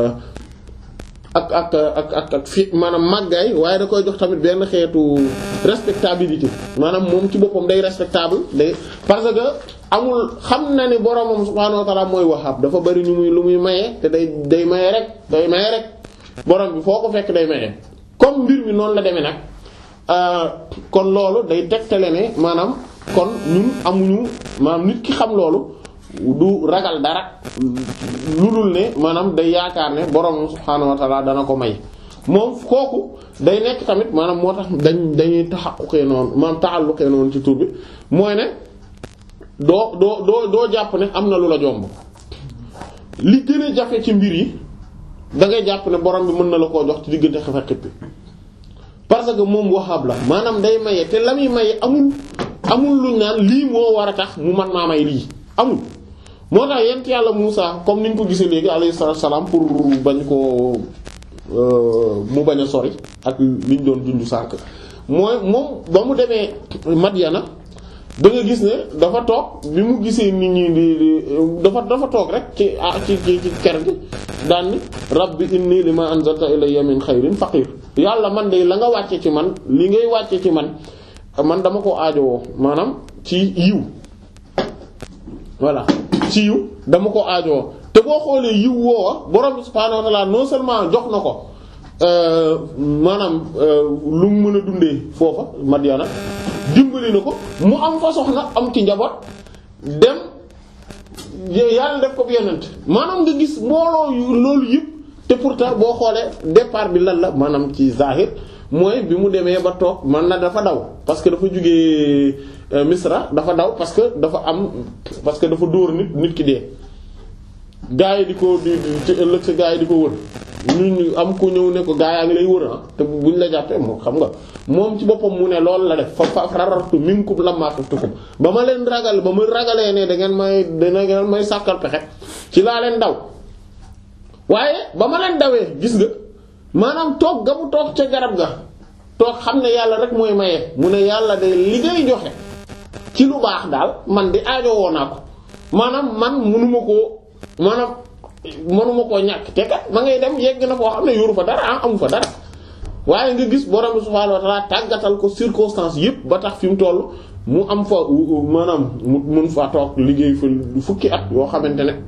Speaker 1: ak ak ak ak ak fi maanaam màggaay waaye da koy jox tamit benn xeetu respectabilité maanaam moom ci boppam day respectable day parce que amul xam na ni boromam subhaanahu wa taala mooy Wahhab dafa bari ñu muy lu muy maye te day day maye rek day maye rek borom bi foo ko fekk day maye comme mbir mi noonu la demee nag. kon loolu day tegtale ne maanaam kon ñun amuñu maanaam nit ki xam loolu du ragal dara lu dul ne maanaam day yaakaar ne borom subhaanahu wa ta'ala dana ko may moom kooku day nekk tamit maanaam moo tax dañ dañuy taxaquqee noonu maanaam ta'alluqee noonu ci tur bi mooy ne doo doo doo doo jàpp ne am na lu la jomb li gën a jafe ci mbir yi da ngay jàpp ne borom bi mën na la koo jox ci diggante xef ak xippi parce que moom Wahhab la maanaam day maye te la muy maye amul amul luñ naan lii moo war a tax mu man maa may lii amul. moo tax yent yàlla Muusaa comme niñ ko gisee léegi alayhi salaam pour bañ ko mu bañ a sori ak liñ doon junju sànk mooy moom ba mu demee Madyana da nga gis ne dafa toog bi mu gisee nit ñi di di dafa dafa toog rek ci ci ci ci kër gi daan ni rabbi inni lima anzalta ilayya min xayrin faqir yàlla man de la nga wàcce ci man li ngay wàcce ci man man dama ko aajowoo maanaam ci yiw voilà ci yiw dama ko aajowoo te boo xoolee yiw woowa borom subhaanahu wa ta'ala non seulement jox na ko maanaam lu mu mën a dundee foofa Madyana dimbali na ko mu am fa soxna am ci njaboot dem yàlla def ko bi yonent maanaam nga gis mbooloo yu loolu yëpp te pourtant boo xoolee départ bi lan la maanaam ci zahir mooy bi mu demee ba toog man na dafa daw parce que dafa jugee Misra dafa daw parce que dafa am parce que dafa dóor nit nit ki dee gaa yi di ko di ci ëllëg sa gaa yi di ko wër ñu ñu am ku ñëw ne ko gaa yaa ngi lay wër ah te buñ la jàppee moom xam nga moom ci boppam mu ne loolu la def fa fa rarartu minkum lamma xiftukum ba ma leen ragal ba ma ragalee ne da ngeen may da ngeen may sàkkal pexe ci laa leen daw waaye ba ma leen dawee gis nga maanaam toog ga mu toog ca garab ga toog xam ne yàlla rek mooy maye mu ne yàlla de li ngay joxe ci lu baax daal man di aajowoo naa ko maanaam man mënuma koo maanaam mënuma koo ñàkk te kat ma ngay dem yegg na foo xam ne yoru fa dara ah amu fa dara waaye nga gis borom subhaanahu wa ta'ala tàggatal ko circonstance yëpp ba tax fi mu toll mu am fa maanaam mu mun fa toog liggéey fa fukki at yoo xamante ne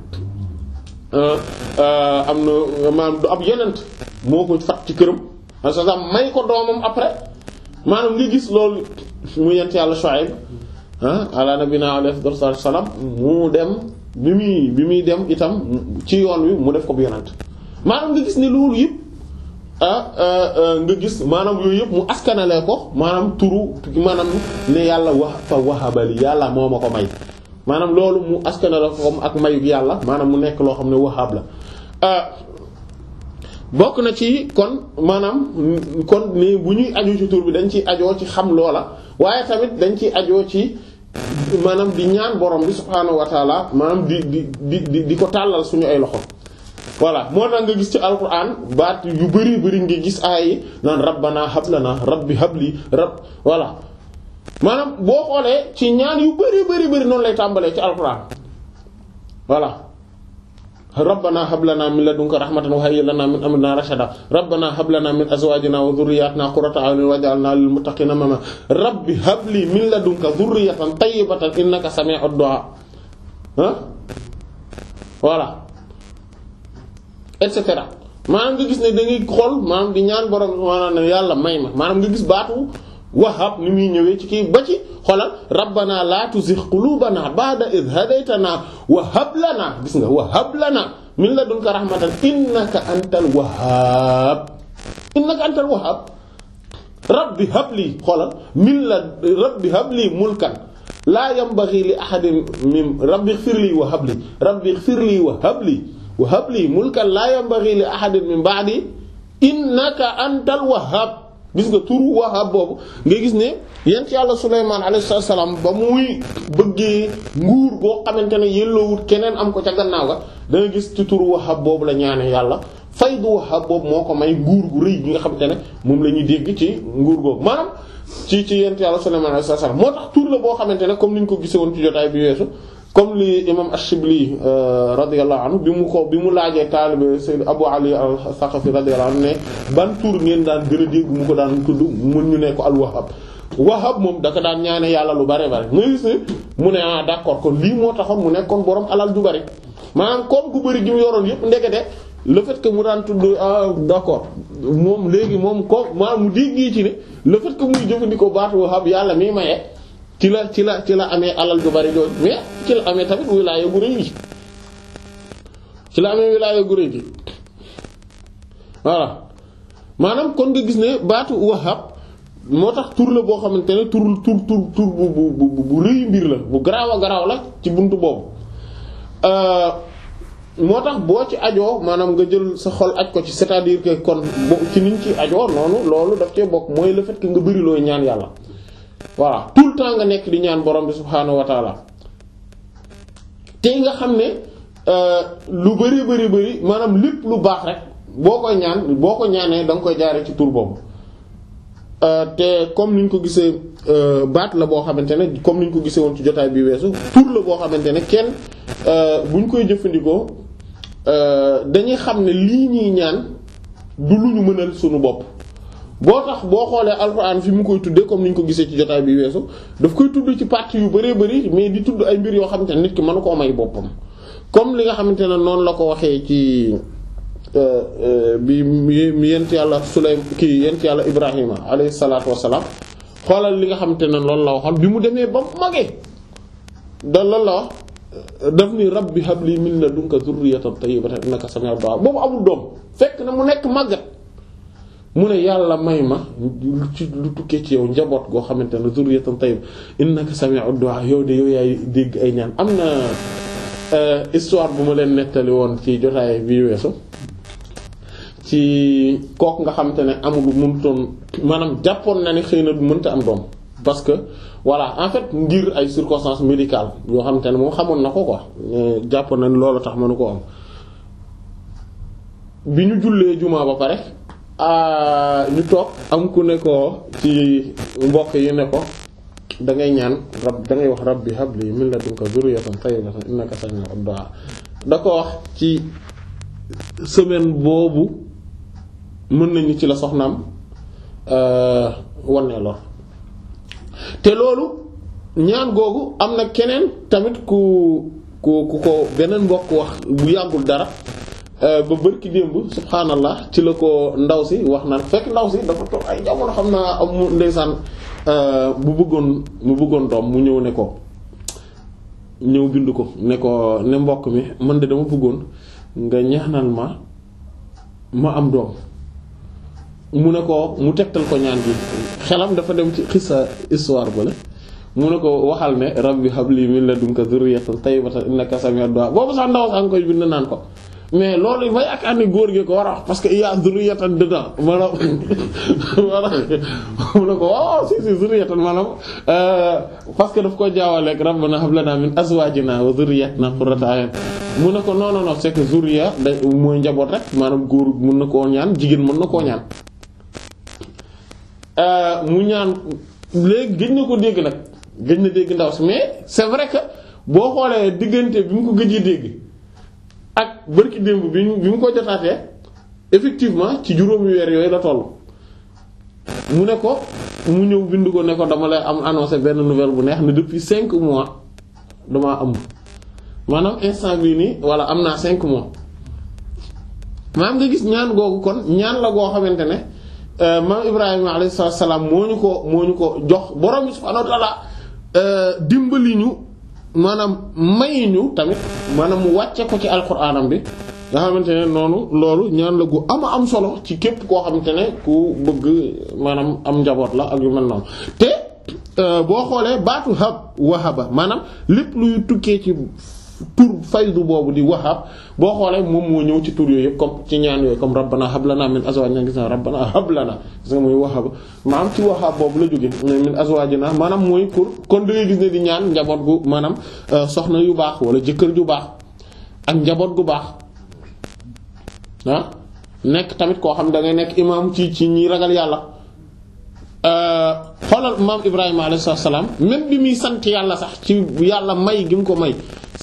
Speaker 1: am na maanaam du ab yonent moo ko fat ci këram sa may ko doomam après maanaam nga gis loolu mu yent yàlla Shuayb ah ala nabina alayhi salaam mu dem bi muy bi muy dem itam ci yoon wi mu def ko bu yonent maanaam nga gis ne loolu yëpp nga gis maanaam yooyu yëpp mu askanalee ko maanaam turu maanaam ne yàlla wax fa wahabali yàlla moo ma ko may maanaam loolu mu askanale ko ak mayug yàlla maanaam mu nekk loo xam ne wahab la bokk na ci kon maanaam kon ni bu ñuy aju ci tur bi dañ ciy ajoo ci xam loola waaye tamit dañ ciy ajoo ci maanaam di ñaan borom bi subhaanahu wa taala maanaam di di di di di ko tàllal suñu ay loxo voilà moo tax nga gis ci alquran baat yu bari bari nga gis ay naan rabbana hablana rabbi habli rabb voilà maanaam boo xoolee ci ñaan yu bari bari bari noonu lay tàmbalee ci alquran voilà rabbana hablana min ladunka rahmatan wa hayyi lana min amrina rashada rabbana hablana min azwajina wa dhurriyyatina qurrata a'yunin waj'alna lil muttaqina imama rabbi habli min ladunka dhurriyatan tayyibatan innaka sami'ud du'a ah voilà et cetera maanaam nga gis ne da ngay xool maanaam di ñaan borom maanaam ne yàlla may ma maanaam nga gis baatu wahab ni muy ñëwee ci kii ba ci xoolal rabbana la tuzigh qulubana ba'da idh hadaytana wa hab lana gis nga wa hab lana min ladunka rahmatan innaka antal wahhab innaka antal wahhab rabbi habli xoolal min la rabbi habli mulkan la yanbaghi li ahadin min rabbi ighfirli wa habli rabbi ighfirli wa habli wa habli mulkan la yanbaghi li ahadin min ba'di innaka antal wahhab gis nga turu Wahhab boobu nga gis ne yent yàlla Sulaymaan alayhi salaam ba muy bëggee nguur boo xamante ne yelloowut keneen am ko ca gannaaw ga da nga gis ci turu Wahhab boobu la ñaane yàlla faydu Wahhab boobu moo ko may nguur gu rëy gi nga xamante ne moom la ñuy dégg ci nguur googu maanaam ci ci yent yàlla Sulaymaan alayhi salaam moo tax tur la boo xamante ne comme ni ñu ko gisee woon ci jotaay bi weesu comme li imam Ash-Shibli radiyallahu anhu bi mu ko bi mu laajee taalibe Sayyid Abu Ali al-Thaqafi radiyallahu anhu ne ban tur ngeen daan gën a dégg mu ko daan tudd mun ñu ne ko al-Wahhab Wahhab moom daka daan ñaane yàlla lu bare bare nga gis ne mu ne ah d'accord kon lii moo taxoon mu nekkoon borom alal ju bari maanaam comme gu bari gi mu yoroon yépp ndekete le fait que mu daan tudd ah d'accord moom léegi moom ko maanaam mu déggee ci ne le fait que muy jëfandikoo baatu Wahhab yàlla mi maye ci la ci la ci la amee alal ju bari jooju mais ci la amee tamit wilaaya gu rëy gi ci la amee wilaaya gu rëy gi voilà maanaam kon nga gis ne baatu wahab moo tax tur la boo xamante ne tur tur tur tur bu bu bu bu rëy mbir la bu garaaw a garaaw la ci buntu boobu moo tax boo ci ajoo maanaam nga jël sa xol aj ko ci c'est-à-dire que kon bo ci niñ ci ajoo noonu loolu daf cee bokk mooy le fait que nga bëri looy ñaan yàlla voilà tout le temps nga nekk di ñaan borom bi subhaanahu wa taala te nga xam ne lu bari bari bari maanaam lépp lu baax rek boo koy ñaan boo ko ñaanee da nga koy jaaree ci tur boobu te comme ni ñu ko gisee baat la boo xamante ne comme ni ñu ko gisee woon ci jotaay bi weesu tur la boo xamante ne kenn bu ñu koy jëfandikoo dañuy xam ne lii ñuy ñaan du lu ñu mënal suñu bopp. boo tax boo xoolee alxuraan fi mu koy tuddee comme ni ñu ko gisee ci jotaay bi weesu daf koy tudd ci parties yu bëree bëri mais di tudd ay mbir yoo xamante ne nit ki mënu koo may boppam comme li nga xamante ne noonu la ko waxee ci. bi mi yent yàlla Sulaym kii yent yàlla Ibrahima alayhi salaatu wassalaam xoolal li nga xamante ne loolu la waxoon bi mu demee ba magee da loolu la wax daf ni rabbi habli min ladunka zurriyatan tayyibatan innaka sami'ud du'a boobu amul doom fekk na mu nekk màggat mu ne yàlla may ma ci lu tukkee ci yow njaboot goo xamante ne zurriyatan tayyibatan innaka sami'ud du'a yow de yow yaay dégg ay ñaan am na histoire bu ma leen nettali woon ci jotaay bi weesu ci kooku nga xamante ne amul mënutoon maanaam jàppoon na ni xëy na du mënta am doom parce que voilà en fait ngir ay circonstances médicales yoo xamante ne moom xamoon na ko quoi jàppoon na ni loolu tax mënu ko am bi ñu jullee jumaa ba pare ñu toog am ku ne ko ci mbokk yi ne ko da ngay ñaan rab da ngay wax rabbi habli min ladunka zurriyatan tayyibatan innaka sami'ud du'a da ko wax ci semaine boobu mën nañu ci la soxnaam wanee lor te loolu ñaan googu am na keneen tamit ku ku ku ko beneen mbokk wax bu yàggul dara ba bërki démb subhaanallah ci la ko ndaw si wax naan fekk ndaw si dafa toog ay jamono xam naa am ndeysaan bu bëggoon mu bëggoon doom mu ñëw ne ko ñëw bind ko ne ko ne mbokk mi man de dama bëggoon nga ñaanal ma ma am doom mu ne ko mu tegtal ko ñaan bi xelam dafa dem ci xissa histoire bale mu ne ko waxal ne rabbi habli min ladunka zurriyatan tayyibatan innaka sami'ud du'a boobu sax ndaw sax nga koy bind naan ko mais loolu may ak ànd góor gi ko war a wax parce que il y a zurriyatan dedans maanaam maanaam mu ne ko waaw si si zurriyatan maanaam parce que daf ko jaawale ak rabbana hab lana min azwajina wa zurriyyatina qurrata a'yun mu ne ko non non non c'est que zurriya da mooy njaboot rek maanaam góor mën na koo ñaan jigéen mën na koo ñaan mu ñaan léegi gëj na ko dégg nag gëj na dégg ndaw si mais c'est vrai que boo xoolee diggante bi mu ko gëjee dégg ak bërki démb bi bi mu ko jotaatee effectivement ci juróomi weer yooyu la toll mu ne ko mu ñëw bind ko ne ko dama lay am annoncé benn nouvelle bu neex ne depuis cinq mois damaa am maanaam instant bii nii walla am naa cinq mois maanaam nga gis ñaan googu kon ñaan la goo xamante ne maam Ibrahima alayhi salaam moo ñu ko moo ñu ko jox borom bi subhaanahu wa ta'aala dimbali ñu maanaam may ñu tamit maanaam mu wàcce ko ci alxuraanam bi nga xamante ne noonu loolu ñaan la gu ama am solo ci képp koo xamante ne ku bëgg maanaam am njaboot la ak yu mel noonu te boo xoolee baatu hab wahaba maanaam lépp luy tukkee ci tur faydu boobu di wahab boo xoolee moom moo ñëw ci tur yooyu yëpp comme ci ñaan yooyu comme rabbana hab lana min azwajina gis na rabbana hab lana gis nga muy wahab maanaam ci wahab boobu la jóge min azwajina maanaam mooy pour kon da ngay gis ne di ñaan njaboot gu maanaam soxna yu baax wala jëkkër ju baax ak njaboot gu baax ah nekk tamit koo xam da ngay nekk imaam ci ci ñi ragal yàlla xoolal maam Ibrahima alayhi salaam même bi muy sant yàlla sax ci yàlla may gi mu ko may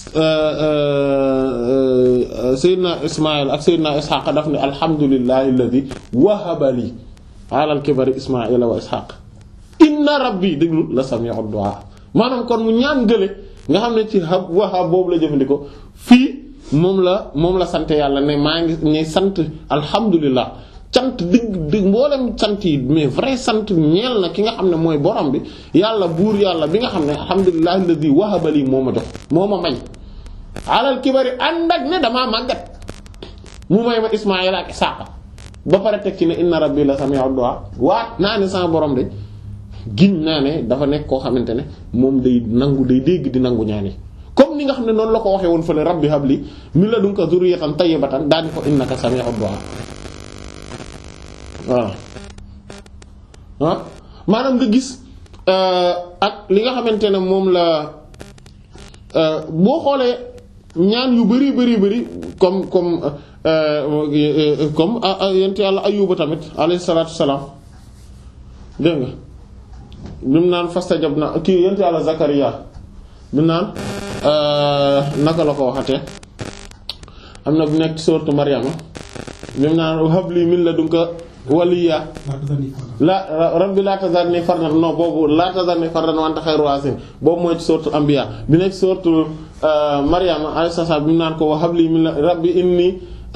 Speaker 1: Seydina Ismaïl ak Seydina Ishaq daf ne alhamdulillahi alladhi wahaba li ala al-kibari Ismaïla wa Ishaq inna rabbi déglu la sami'ud du'a maanaam kon mu ñaan gële nga xam ne ci hab wahab boobu la jëfandikoo fii moom la moom la sant yàlla ne maa ngi ñuy sant alhamdulillah sant digg digg mboolem sant yi mais vrai sant ñeel na ki nga xam ne mooy borom bi yàlla buur yàlla bi nga xam ne alhamdulilah alladhi wahaba li moo ma jox moo ma may alal kibari ànd ak ne damaa màggat mu may ma Ismaïla ak Isaaka ba pare teg ci ne inna rabbi la sami'u du'a waat naa ne sama borom de giñ naa ne dafa nekk koo xamante ne moom day nangu day dégg di nangu ñaan yi comme ni nga xam ne noonu la ko waxee woon fële rabbi habli min ladunka zurriyatan tayyibatan daal di ko innaka sami'u du'a waaw ah maanaam nga gis ak li nga xamante ne moom la boo xoolee ñaan yu bari bari bari comme comme comme yent yàlla Ayyuba tamit alayhi salaatu wassalaam dégg nga bi mu naan fastajabna kii yent yàlla Zakariya bi mu naan naka la ko waxatee am na bu nekk sourate Maryama bi mu naan habli min ladunka waliya la rabbi la tazarni fardan non boobu la tazarni fardan wa anta khayru wasin boobu mooy ci sourate Anbiya bi nekk sourate Maryama alayhi salaam bi mu naan ko wa habli min rabbi inni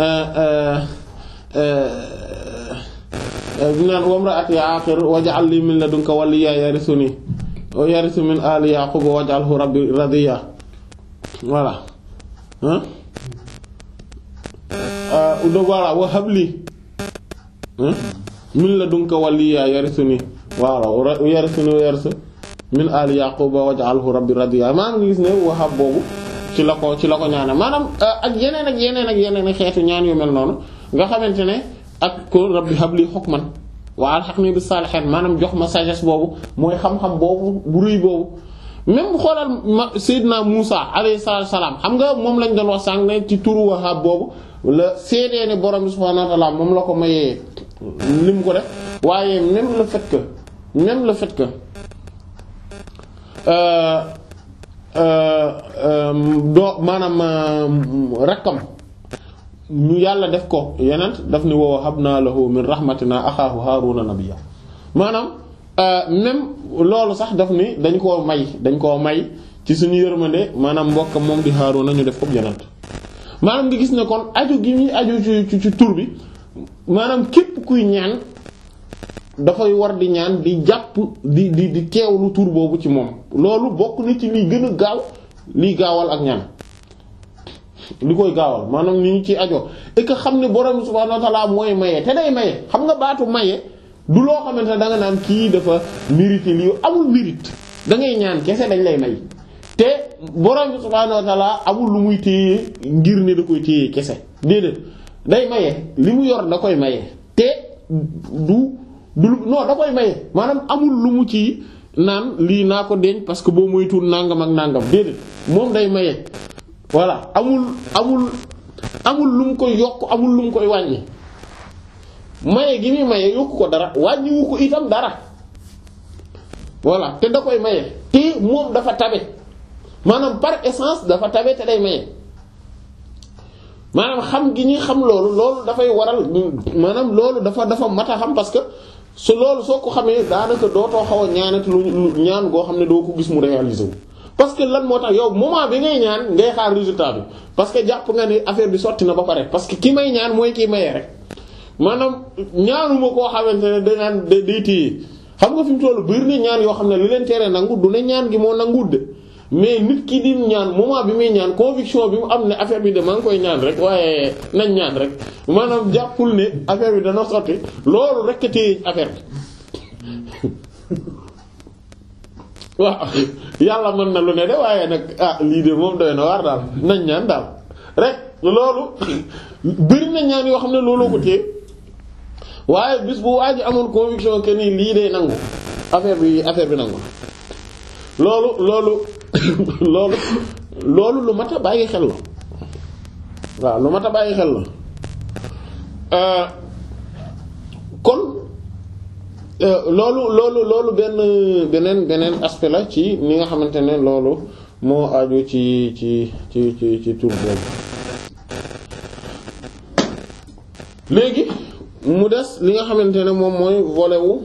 Speaker 1: bi naan wamra'ati aqir waj'al li min ladunka waliya yarithuni wa yarithu min ali yaqub waj'alhu rabbi radiya voilà hein euh voilà wa habli min ladunka waliya yarithuni voilà yarithuni wa yarithu min ali yaqub waj'alhu rabbi radiya maa ngi gis ne wahab boobu ci la ko ci la ko ñaanal maanaam ak yeneen ak yeneen ak yeneen ak xeetu ñaan yu mel noonu nga xamante ne ak ko rabbi habli hukman wa alhaqni bis salihin maanaam jox ma sagesse boobu mooy xam-xam boobu bu rëy boobu même xoolal Seydina Muusa alayhi salaam xam nga moom lañ doon wax sànq ne ci turu Wahhab boobu la seedee ne borom bi subhaanahu wa ta'aala moom la ko mayee li mu ko def waaye même le fait que même le fait que doo maanaam rakkam ñu yàlla def ko yeneen daf ni wa wahabna lahu min rahmatina axaahu haaruna nabiyya maanaam même loolu sax daf ni dañ koo may dañ koo may ci suñu yërmande maanaam mbokkam moom di haaruna ñu def ko yeneen maanaam di gis ne kon aju gi muy aju ci ci tur bi maanaam képp kuy ñaan dafay war di ñaan di jàpp di di di teewlu tur boobu ci moom loolu bokk na ci liy gën a gaaw liy gaawal ak ñaan li koy gaawal maanaam ni ñu ci ajo et que xam ne borom subhaanahu wa ta'aala mooy maye te day maye xam nga baatu maye du loo xamante ne danga naan kii dafa mérité lii amul mérite da ngay ñaan kese dañ lay may te borom subhaanahu wa ta'aala amul lu muy téye ngir ne da koy téye kese déedéet day maye li mu yor da koy maye te du du non da koy maye maanaam amul lu mu ci naan lii naa ko denc parce que boo moytuwul nangam ak nangam déedéet moom day maye. voilà amul amul amul lu mu koy yokk amul lu mu koy wàññi maye gi muy maye yokku ko dara wàññiwu ko itam dara voilà te da koy maye te moom dafa tabe maanaam par essence dafa tabe te day maye maanaam xam gi ñuy xam loolu loolu dafay waral maanaam loolu dafa dafa mat a xam parce que su loolu soo ko xamee daanaka dootoo xaw a ñaanati lu ñaan goo xam ne doo ko gis mu réaliser wu. parce que lan moo tax yow moment bi ngay ñaan ngay xaar résultat bi parce que jàpp nga ne affaire bi sotti na ba pare parce que ki may ñaan mooy kii mayee rek maanaam ñaanuma koo xamante ne danaan day téye xam nga fi mu tollu biir ne ñaan yoo xam ne li leen tere nangu du ne ñaan gi moo nanguwul de mais nit ki di ñaan moment bi muy ñaan conviction bi mu am ne affaire bi de maa ngi koy ñaan rek waaye nañ ñaan rek maanaam jàppul ne affaire bi dana sotti loolu rek a téye affaire bi waaw yàlla mën na lu ne de waaye nag ah lii de moom doy na waar daal nañ ñaan daal rek loolu bëri na ñaan yoo xam ne looloo ko téye waaye bis bu waa ji amoon conviction que ni lii de nangu affaire bi affaire bi nangu loolu loolu loolu loolu lu mat a bàyyi xel la waaw lu mat a bàyyi xel la kon loolu loolu loolu benn beneen beneen aspect la ci ni nga xamante ne loolu moo aju ci ci ci ci ci tur boobu léegi mu des li nga xamante ne moom mooy volet wu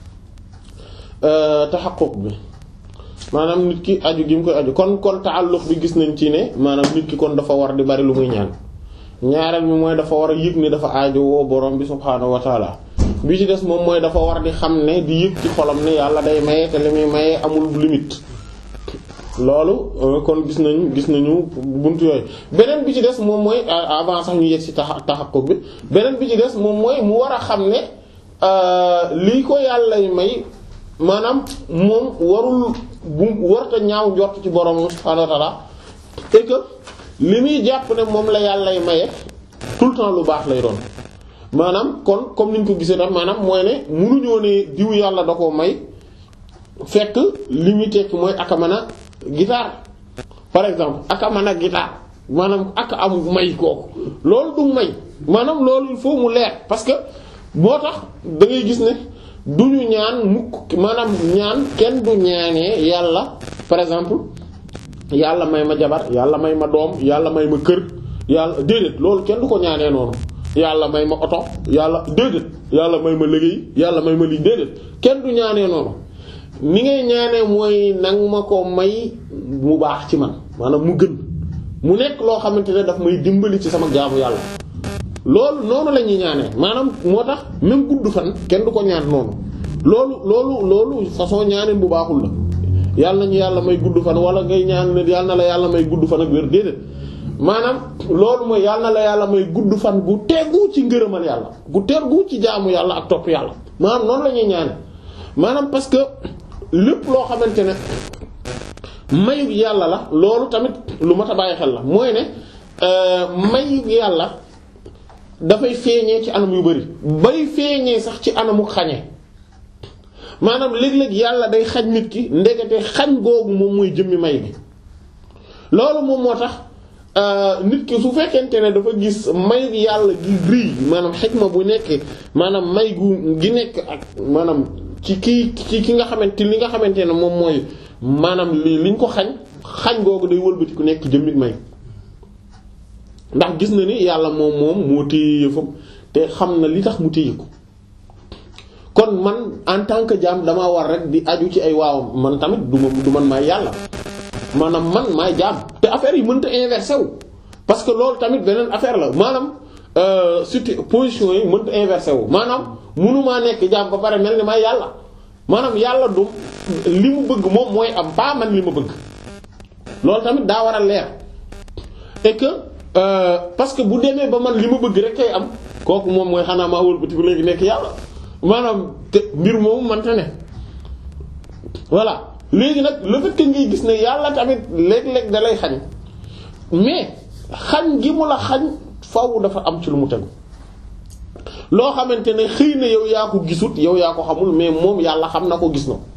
Speaker 1: taxaqquq bi maanaam nit ki aju gi mu koy aju kon kon ta'alluq bi gis nañ ci ne maanaam nit ki kon dafa war di bari lu muy ñaan ñaareel mi mooy dafa war a yëg ne dafa aajo woo borom bi subhaanahu wa taala bi ci des moom mooy dafa war di xam ne di yëg ci xolam ne yàlla day maye te li muy maye amul limite loolu kon gis nañ gis nañu buntu yooyu beneen bi ci des moom mooy avant sax ñu yegg ci tax taxakkuk bi beneen bi ci des moom mooy mu war a xam ne lii ko yàlla may maanaam moom warul bu warta ñaaw njort ci borom subhaanahu wa ta'ala et que li muy jàpp ne moom la yàllay maye tout le temps lu baax lay doon maanaam kon comme niñ ko gisee tam maanaam mooy ne munuñoo ne diw yàlla da koo may fekk li muy tekki mooy aka mën a guitare par exemple aka mën a guitare maanaam aka am may kooku loolu du may maanaam loolu il faut mu leer parce que moo tax da ngay gis ne duñu ñaan mukk maanaam ñaan kenn du ñaanee yàlla par exemple yàlla may ma jabar yàlla may ma doom yàlla may ma kër yàlla déedéet loolu kenn du ko ñaanee noonu yàlla may ma oto yàlla déedéet yàlla may ma liggéey yàlla may ma lii déedéet kenn du ñaanee noonu ni ngay ñaanee mooy nag ma ko may mu baax ci man maanaam mu gën mu nekk loo xamante ne daf may dimbali ci sama jaamu yàlla loolu noonu la ñuy ñaanee maanaam moo tax même gudd fan kenn du ko ñaan noonu loolu loolu loolu façon ñaaneen bu baaxul la yàlla nañu yàlla may gudd fan wala ngay ñaan ne yàlla na la yàlla may gudd fan ak wér déedéet maanaam loolu mooy yàlla na la yàlla may gudd fan gu tegu ci ngërëmal yàlla gu tegu ci jaamu yàlla ak topp yàlla maanaam noonu la ñuy ñaane maanaam parce que lépp loo xamante ne mayu yàlla la loolu tamit lu mat a bàyyi xel la mooy ne mayu yàlla dafay feeñee ci anam yu bari bay feeñee sax ci anamu xañe maanaam léeg-léeg yàlla day xañ nit ki ndekete xañ googu moom mooy jëmmi may bi loolu moom moo tax nit ki su fekkente ne dafa gis may yàlla gi rëy maanaam xikma bu nekkee maanaam may gu gi nekk ak maanaam ci kii ci ki nga xamante li nga xamante ne moom mooy maanaam li liñ ko xañ xañ googu day wëlbati ku nekk jëmmi may ndax gis na ni yàlla moom moom moo téye yëfam te xam na li tax mu téye ko kon man en tant que jaam damaa war rek di aju ci ay waawam man tamit du ma du man maay yàlla maanaam man maay jaam te affaire yi mënta inversé wu parce que loolu tamit beneen affaire la maanaam surtout position yi mënta inversé wu maanaam mënumaa nekk jaam ba pare mel ni maay yàlla maanaam yàlla du li mu bëgg moom mooy am pas man li ma bëgg loolu tamit daa war a leer et que euh, parce que bu demee ba man li ma bëgg rek kay am kooku moom mooy xanaa maa wëlbati bu léegi nekk yàlla maanaam te mbir moomu mënta ne voilà. léegi nag le fait que ngay gis ne yàlla tamit léeg-léeg da lay xañ mais xañ gi mu la xañ faaw dafa am ci lu mu tegu loo xamante ne xëy na yow yaa ko gisut yow yaa ko xamul mais moom yàlla xam na ko gis na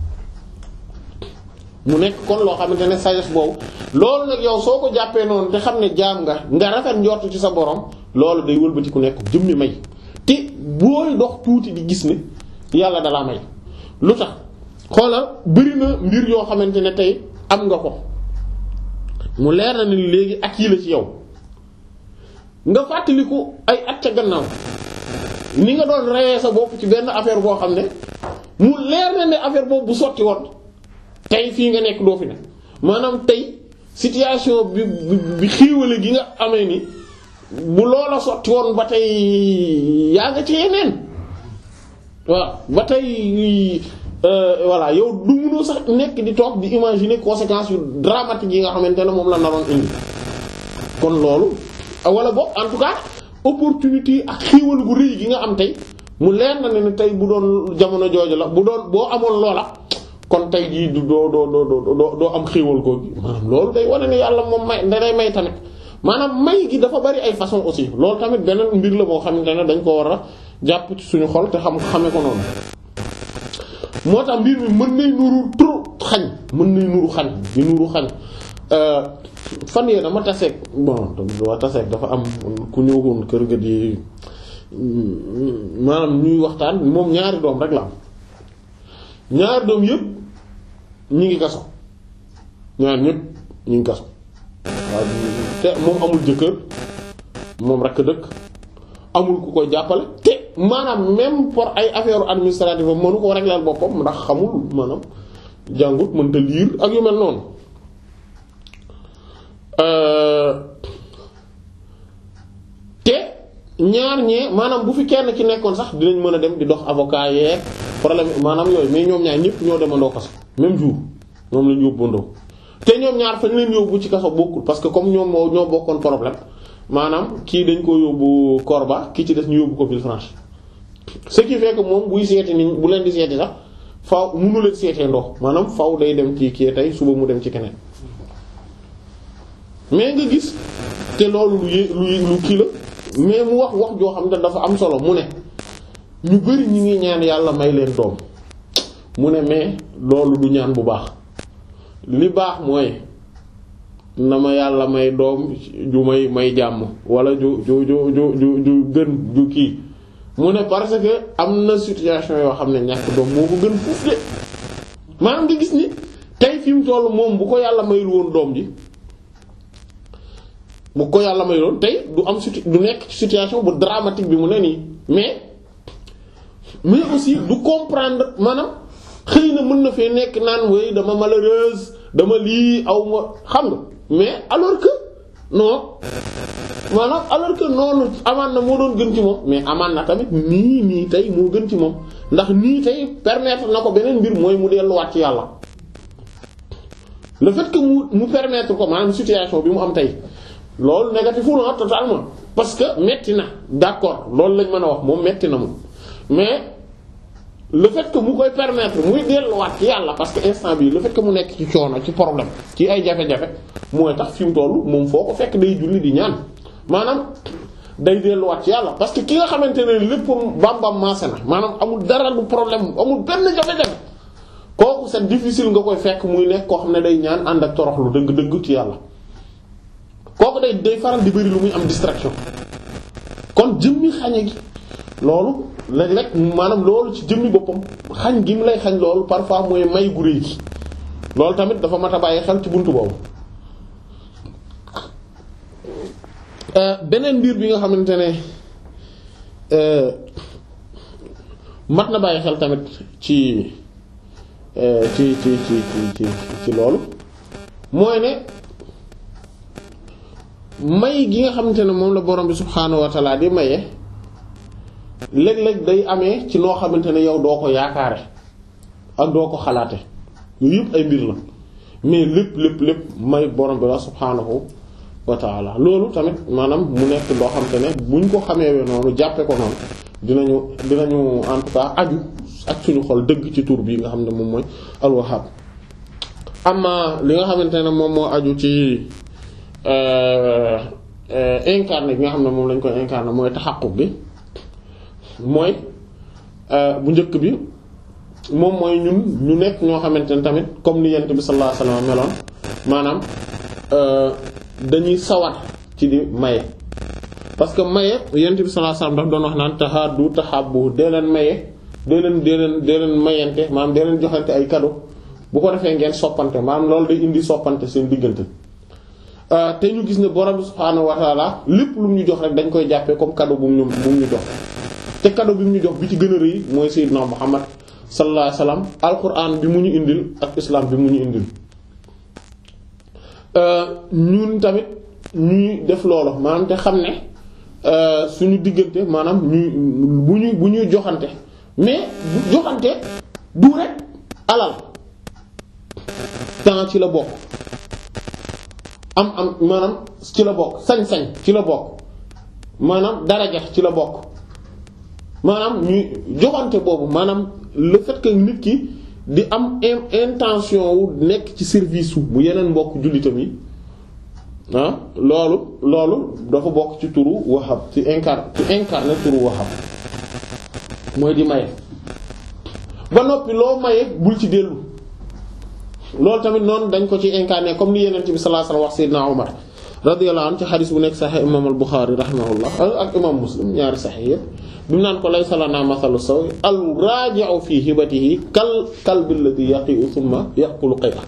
Speaker 1: mu nekk kon loo xamante ne sagesse boobu loolu nag yow soo ko jàppee noonu te xam ne jaam nga nga rafet njort ci sa borom loolu day wëlbati ku nekk jëmmi may te booy dox tuuti di gis ne yàlla dalaa may lu tax xoolal bëri na mbir yoo xamante ne tey am nga ko mu leer na ni léegi ak yi la ci yow nga fàttaliku ay at ca gannaaw ni nga doon reyee sa bopp ci benn affaire boo xam ne mu leer na ne affaire boobu bu sotti woon tey fii nga nekk doo fi ne maanaam tey situation bi bi xiiwale gi nga amee ni bu loola sotti woon ba tey yaa nga ci yeneen waaw ba tey voilà yow du mënoo sax nekk di toog di imaginer conséquences yu dramatiques yi nga xamante ne moom la naroon indi kon loolu wala boog en tout cas opportunité ak xiiwal gu rëy gi nga am tey mu leer na ne tey bu doon jamono jooju la bu doon boo amoon loola kon tey jii du doo doo doo doo doo am xiiwal ko gi maanaam loolu day wane ne yàlla moom may day may tamit maanaam may gi dafa bari ay façon aussi loolu tamit beneen mbir la boo xamante ne dañ ko war a jàpp ci suñu xol te xam xame ko noonu. moo tax mbir mi mën nay nuru trop xañ mën nay nuru xañ di nuru xañ fan yee dama taseeg bon waa taseeg dafa am ku ñëwoon kër ga di maanaam ñuy waxtaan moom ñaari doom rek la am ñaari doom yëpp ñi ngi kaso ñaar ñëpp ñi ngi kaso waaw te moom amul jëkkër moom rek dëkk amul ku koy jàppale te maanaam même pour ay affaire administrative mënu ko régler boppam ndax xamul maanaam jàngut mënta liir ak yu mel noonu te ñaar ñee maanaam bu fi kenn ci nekkoon sax dinañ mën a dem di dox avocat yeeg problème maanaam yooyu mais ñoom ñaar ñëpp ñoo demandoo kaso même jour ñoom lañu yóbbandoo te ñoom ñaar fañ leen yóbbu ci kaso bokkul parce que comme ñoom moo ñoo bokkoon problème maanaam kii dañ ko yóbbu Korba ki ci des ñu yóbbu ko Villefranche ce qui fait que moom buy seeti ni bu leen di seeti sax faaw mënu leen seetee ndox maanaam faaw day dem ci kii tey suba mu dem ci keneen mais nga gis te loolu lu yé lu lu kii la mais mu wax wax joo xam ne dafa am solo mu ne ñu bari ñi ngi ñaan yàlla may leen doom mu ne mais loolu du ñaan bu baax li baax mooy na ma yàlla may doom ju may may jàmm wala ju ju ju ju ju ju gën ju kii mu ne parce que am na situation yoo xam ne ñàkk doom moo ko gën fuuf de maanaam nga gis ni tey fi mu toll moom bu ko yàlla mayul woon doom ji bu ko yàlla mayul woon tey du am situ du nekk ci situation bu dramatique bi mu ne nii mais mais aussi du comprendre maanaam xëy na mën na fee nekk naan way dama malheureuse dama lii aw ma xam nga mais alors que non maanaam alors que noonu amaan na moo doon gën ci moom mais amaan na tamit nii nii tey moo gën ci moom ndax nii tey permettre na ko beneen mbir mooy mu delluwaat ci yàlla le fait que mu mu permettre ko maanaam situation bi mu am tey loolu négatif na totalement parce que metti na d'accord loolu lañ mën a wax moom metti na moom mais le fait que mu koy permettre muy delluwaat ci yàlla parce que instant bii le fait que mu nekk ci coono ci problème ci ay jafe-jafe mooy tax fi mu tollu moom foo ko fekk day julli di ñaan maanaam day delluwaat ci yàlla parce que ki nga xamante ne lépp bambam maase na maanaam amul dara du problème amul benn jafe-jafe kooku c'est difficile nga koy fekk muy nekk koo xam ne day ñaan ànd ak toroxlu dëgg-dëgg ci yàlla kooku day day faral di bari lu muy am distraction kon jëmmi xañe gi loolu léeg-léeg maanaam loolu ci jëmmi boppam xañ gi mu lay xañ loolu parfois mooy may gu rëy gi loolu tamit dafa mat a bàyyi xel ci buntu boobu. beneen mbir bi nga xamante ne mat na bàyyi xel tamit ci ci ci ci ci ci loolu mooy ne may gi nga xamante ne moom la borom bi subhaanahu wa ta'ala di maye. léeg-léeg day amee ci noo xamante ne yow doo ko yaakaare ak doo ko xalaate yooyu yëpp ay mbir la mais lépp lépp lépp may borom bi la subhaanahu wa ta'ala loolu tamit maanaam mu nekk loo xamante ne buñ ko xamee noonu jàppe ko noonu dinañu dinañu en tout cas aju ak suñu xol dëgg ci tur bi nga xam ne moom mooy al-Wahhab amma li nga xamante ne moom moo aju ci incarné bi nga xam ne moom lañ koy incarné mooy taxaqquq bi mooy bu njëkk bi moom mooy ñun ñu nekk ñoo xamante ne tamit comme ni yent bi sallallahu alayhi wasallam meloon maanaam dañuy sawar ci di maye parce que maye yent bi sallallahu alayhi wasallam daf doon wax naan tahaadu tahabbu dee leen maye dee leen dee leen dee leen mayante maanaam dee leen joxante ay cadeau bu ko defee ngeen soppante maanaam loolu day indi soppante seen diggante te ñu gis ne borom subhaanahu wa ta'ala lépp lu mu ñu jox rek dañ koy jàppee comme cadeau bu mu ñu bu mu ñu jox te cadeau bi mu ñu jox bi ci gën a rëy mooy sayyidna Muhammad sallallahu alayhi wasallam alquran bi mu ñu indil ak islam bi mu ñu indil ñun tamit ñuy def loolu maanaam te xam ne suñu diggante maanaam ñuy bu ñuy bu ñuy joxante mais bu joxante du rek alal temps ci la bokk am am maanaam ci la bokk sañ-sañ ci la bokk maanaam daraja ci la bokk maanaam ñuy joxante boobu maanaam le fait que nit ki di am intention wu nekk ci service wu bu yeneen mbokk jullitam yi ah loolu loolu dafa bokk ci turu Wahhab ci incarne ci incarne turu Wahhab mooy di maye ba noppi loo maye bul ci dellu loolu tamit noonu dañ ko ci incarné comme ni Yonent bi sallallahu alayhi wasallam wax Seydina Omar radiyallahu anhu ci xadis bu nekk Sahih imam al-Bukhari rahimahullah ak imam Muslim ñaari Sahih yépp bi mu naan ko laysa lanaa mathalu sawi al-raaji'u fi hibatihi kal kalbi alladhi yaqi'u thumma ya'kulu qay'a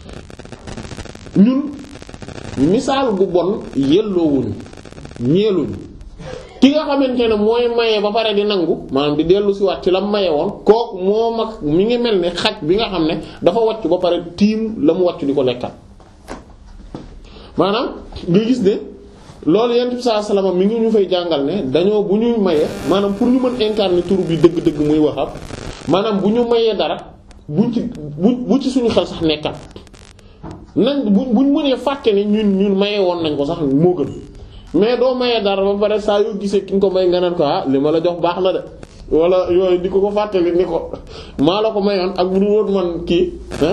Speaker 1: ñun misaal gu bon yelloowuñu ñeeluñu ki nga xamante ne mooy maye ba pare di nangu maanaam di dellu si waat ci la maye woon kooku moo mag mi ngi mel ni xaj bi nga xam ne dafa wàcc ba pare tiim la mu wàcc di ko lekkat maanaam nga gis ne loolu Yonent bi sallallahu alayhi wasallam mi ngi ñu fay jàngal ne dañoo bu ñuy maye maanaam pour ñu mën incarner tur bi dëgg-dëgg muy Wahhab maanaam bu ñu mayee dara buñ ci bu bu ci suñu xel sax nekkat nañ buñ buñ mënee fàtte ni ñun ñun maye woon nañ ko sax moo gën mais doo mayee dara ba pare saa yoo gisee ki nga ko may nga naan ko ah li ma la jox baax na de wala yooyu di ko ko fàttali ni ko maa la ko mayoon ak bu dul woon man kii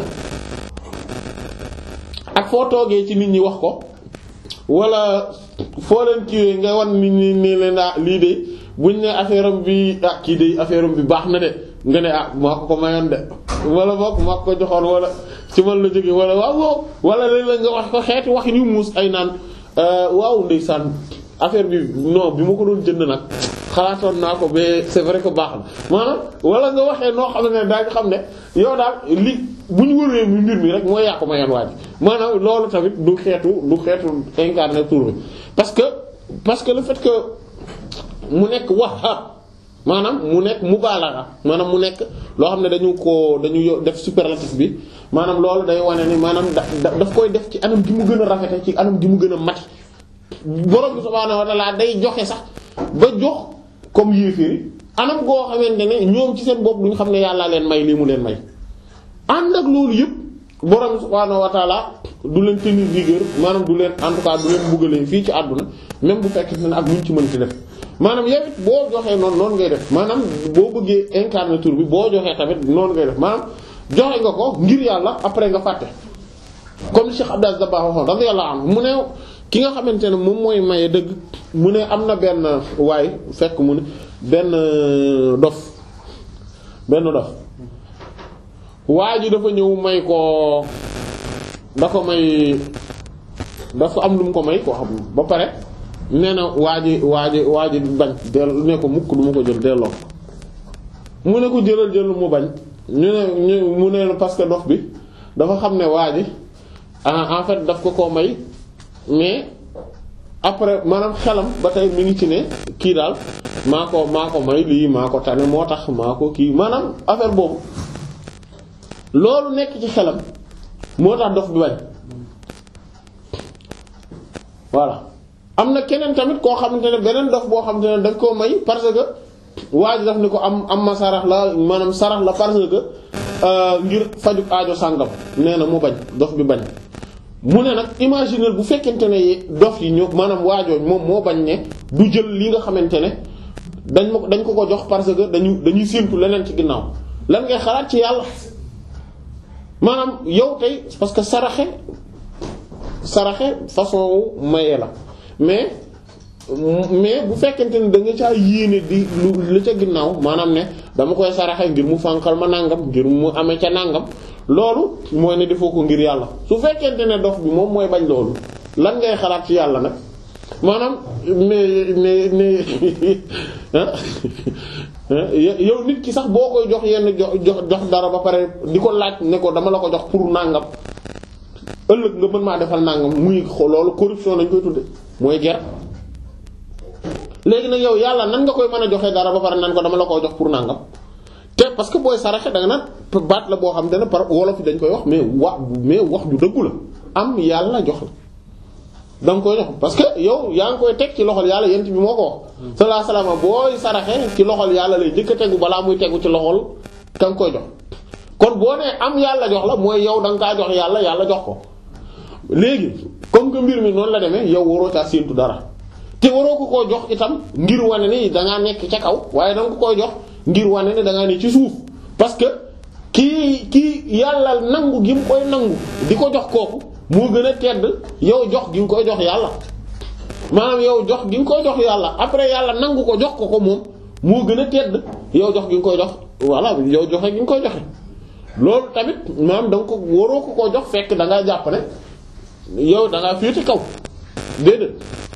Speaker 1: ak foo toogee ci nit ñi wax ko wala foo leen kiiwee nga wan nit ñi ne leen ah lii de buñ ne affaire am bi ah kii de affaire am bi baax na de nga ne ah maa ko ko mayoon de wala boog maa ko joxoon wala ci man la jógee wala waaw waaw wala léeg-léeg nga wax ko xeeti wax ni muus ay naan waaw ndeysaan affaire bi non bi ma ko doon jënd nag xalaatoon naa ko mais c'est vrai que baax na maanaam wala nga waxee noo xam ne daa nga xam ne yow daal li bu ñu wëree mu mbir mi rek mooy yaa ko mayoon waa ji maanaam loolu tamit du xeetu du xeetu incarné tour bi parce que parce que le fait que mu nekk wax maanaam mu nekk mubaalaga maanaam mu nekk loo xam ne dañu ko dañu def superlatif bi maanaam loolu day wane ni maanaam da daf koy def ci anam gi mu gën a rafete ci anam gi mu gën a mati borom bi subhaanahu wa ta'ala day joxe sax ba jox comme yéeféeri anam goo xamante ne ñoom ci seen bopp duñu xam ne yàllaa leen may lii mu leen may ànd ak loolu yëpp borom bi subhaanahu wa ta'ala du leen tenir rigueur maanaam du leen en tout cas du leen buggalee fii ci àdduna même bu fekkee ne ak muñ ci mën ci def maanaam yow it boo joxee noonu noonu ngay def maanaam boo bëggee incarner tur bi boo joxee tamit noonu ngay def maanaam joxe nga ko ngir yàlla après nga fàtte comme Cheikh Abdou Aziz Dabakh waxoon radiyallahu anhu mu ne ki nga xamante ne moom mooy maye dëgg mu ne am na benn waay fekk mu ne benn dof benn dof waa ji dafa ñëw may ko da ko may dafa am lu mu ko may koo xam ba pare nee na waa ji waa ji waa ji bañ del ne ko mukk du ma ko jël delloo mu ne ko jëlal jël mu bañ ñu ne ñu mu ne parce que dof bi dafa xam ne waa ji en fait daf ko koo may mais après maanaam xelam ba tey mi ngi ci ne kii daal maa ko maa ko may lii maa ko tane moo tax maa ko kii maanaam affaire boobu loolu nekk ci xelam moo tax dof bi bañ voilà am na keneen tamit koo xamante ne beneen dof boo xamante ne daf koo may parce que waa ji daf ni ko am am ma sarax la maanaam sarax la parce que ngir faju aajo sàngam nee na mu bañ dof bi bañ mu ne nag imaginer bu fekkente ne dof yi ñoo maanaam waajooñ moom moo bañ ne du jël li nga xamante ne dañ ma dañ ko ko jox parce que dañu dañuy séentu leneen ci ginnaaw lan ngay xalaat ci yàlla maanaam yow tey parce que saraxe saraxe façon maye la mais mais bu fekkente ne da nga caa yéene di lu lu ca ginnaaw maanaam ne dama koy saraxe ngir mu fànqal ma nàngam ngir mu amee ca nàngam loolu mooy ne defoo ko ngir yàlla su fekkente ne dof bi moom mooy bañ loolu lan ngay xalaat ci yàlla nag maanaam mais mais mais yow nit ki sax boo koy jox yenn jox jox jox dara ba pare di ko laaj ne ko dama la ko jox pour nàngam ëllëg nga mën maa defal nàngam muy loolu corruption lañ koy tudde mooy ger léegi nag yow yàlla nan nga koy mën a joxe dara ba pare nan ko dama la ko jox pour nàngam te parce que booy saraxe da nga naan baat la boo xam te ne par wolof yi dañ koy wax mais wax mais wax ju dëggu la am yàlla jox la da nga koy jox parce que yow yaa ngi koy teg ci loxol yàlla yent bi moo ko wax sallallahu alayhi wasallam booy saraxe ci loxol yàlla lay jëkk a tegu balaa muy tegu ci loxol ka nga koy jox kon boo nee am yàlla jox la mooy yow da nga kaa jox yàlla yàlla jox ko léegi comme que mbir mi noonu la demee yow waroo caa séentu dara te waroo ko koo jox itam ngir wane ni dangaa nekk ca kaw waaye danga ko koy jox ngir wane ne dangaa ne ci suuf parce que kii kii yàlla nangu gi mu koy nangu di ko jox kooku moo gën a tedd yow jox gi nga koy jox yàlla maanaam yow jox gi nga koy jox yàlla après yàlla nangu ko jox ko ko moom moo gën a tedd yow jox gi nga koy jox voilà yow joxe gi nga koy joxe loolu tamit maanaam danga ko waroo ko koo jox fekk dangaa jàpp ne yow dangaa féete kaw déedéet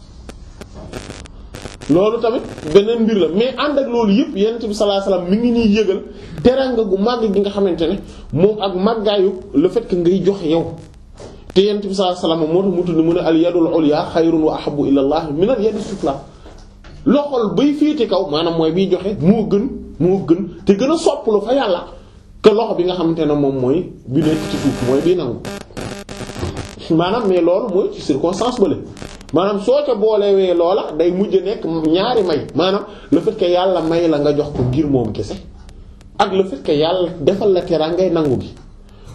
Speaker 1: loolu tamit beneen mbir la mais ànd ak loolu yëpp yonent bi sallallahu alayhi wasallam mi ngi ñuy yëgal teraanga gu màgg gi nga xamante ne moom ak màggaayu le fait que ngay joxe yow te yonent bi sallallahu alayhi wasallam moo tax mu tudd mu ne al yadul ulya xayrun wa ahabbu ila Allah min al yadis sufla loxol bay féete kaw maanaam mooy biy joxe moo gën moo gën te gën a sopplu fa yàlla que loxo bi nga xamante ne moom mooy bi nekk ci suuf mooy bii nangu maanaam mais loolu mooy ci circonstance bële maanaam soo ca boolewee loola day mujj nekk ñaari may maanaam le fait que yàlla may la nga jox ko ngir moom kese ak le fait que yàlla defal la teraangay nangu gi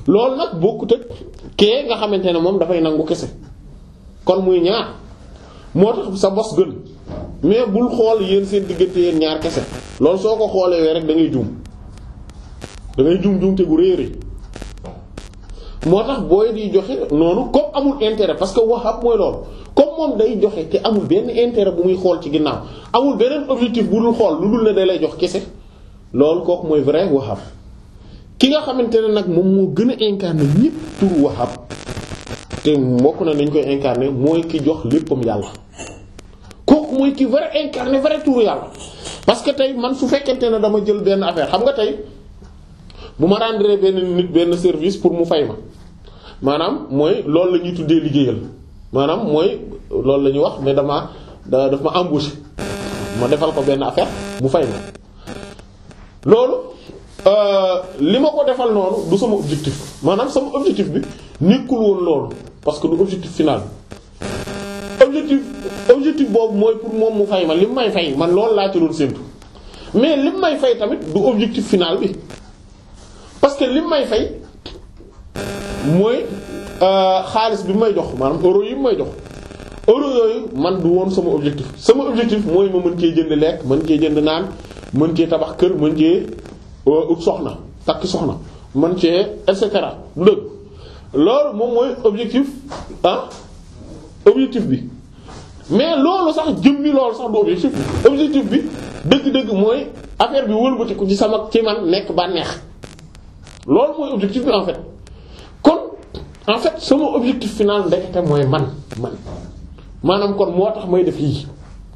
Speaker 1: loolu nag bokkut ak kee nga xamante ne moom dafay nangu kese kon muy ñaar moo tax sa bos gën mais bul xool yéen seen diggante yéen ñaar kese loolu soo ko xoolee rek da ngay juum da ngay juum juum te gu réeri moo tax booy di joxe noonu comme amul intérêt parce que wahab mooy loolu comme moom day joxe te amul benn intérêt bu muy xool ci ginnaaw amul beneen objectif bu dul xool lu dul ne day lay jox kese loolu kooku mooy vrai wahab ki nga xamante ne nag moom moo gën a incarner ñépp tur wahab te mbokk na dañ koy incarner mooy ki jox léppam yàlla kooku mooy ki vrai incarner vrai tur yàlla parce que tey man su fekkente ne dama jël benn affaire xam nga tey bu ma rendre benn nit benn service pour mu fay ma maanaam mooy loolu la ñuy tuddee liggéeyal maanaam mooy loolu la ñuy wax mais dama da daf ma embauché ma defal ko benn affaire mu fay ma loolu li ma ko defal noonu du sama objectif maanaam sama objectif bi nekkul woon loolu parce que du objectif final objectif objectif boobu mooy pour moom mu fay ma li mu may fay man loolu laa ci doon séntu mais li mu may fay tamit du objectif final bi parce que li mu may fay mooy xaalis bi may jox maanaam euro yi may jox euro yooyu man du woon sama objectif sama objectif mooy ma mën cee jënd lekk mën cee jënd naan mën cee tabax kër mën cee ut soxna takk soxna mën cee et cetera du dëgg loolu moom mooy objectif ah objectif bi mais loolu sax jëmmi loolu sax du objectif bi objectif bi dëgg-dëgg mooy affaire bi wëlbatiku ci sama ci man nekk bànneex loolu mooy objectif bi en fait kon en fait sama objectif final ndekete mooy man man maanaam kon moo tax may def yii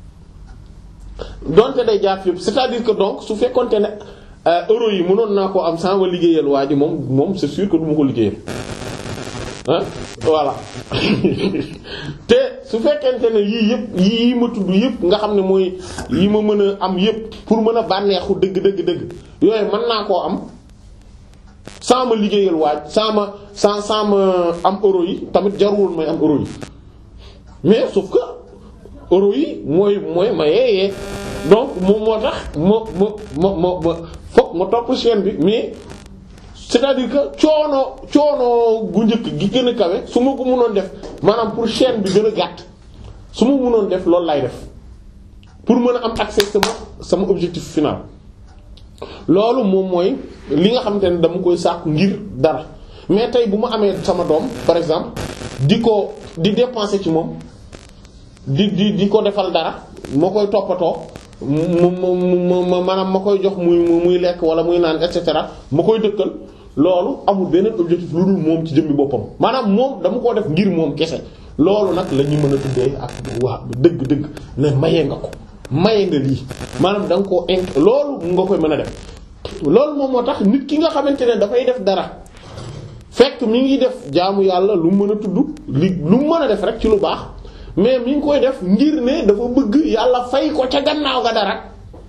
Speaker 1: donte day jaar fépp c'est-à-dire que donc su fekkonte ne euro yi mënoon naa koo am sans ma liggéeyal waa ji moom moom c'est sûr que du ma ko liggéeyal ah voilà te su fekkente ne yii yëpp yii ma tudd yëpp nga xam ne mooy yi ma mën a am yëpp pour mën a bànneexu dëgg dëgg dëgg yooyu mën naa koo am sans ma liggéeyal waaj sans ma sans sans ma am euro yi tamit jarul may am euro yi mais sauf que euro yi mooy mooy ma yeeyee donc moom moo tax ma ma ma ma fokk ma topp chaîne bi mais c'est-à-dire que coono coono gu njëkk gi gën a kawe su ma ko mënoon def maanaam pour chaîne bi gën a gàtt su ma mënoon def loolu lay def pour mën a am accès sama sama objectif final loolu moom mooy li nga xamante ne dama koy sàkku ngir dara mais tey bu ma amee sama doom par exemple di ko di dépenser ci moom di di di ko defal dara ma koy toppatoo mu mu mu maanaam ma koy jox muy muy lekk wala muy naan et cetera ma koy dëkkal loolu amul beneen objectif lu dul moom ci jëmmi boppam maanaam moom dama koo def ngir moom kese loolu nag la ñu mën a tuddee ak waa dëgg-dëgg ne maye nga ko maye nga lii maanaam da nga koo inc loolu nga koy mën a def loolu moom moo tax nit ki nga xamante ne dafay def dara fekk mi ngi def jaamu yàlla lu mën a tudd li lu mën a def rek ci lu baax mais mi ngi koy def ngir ne dafa bëgg yàlla fay ko ca gannaaw ga dara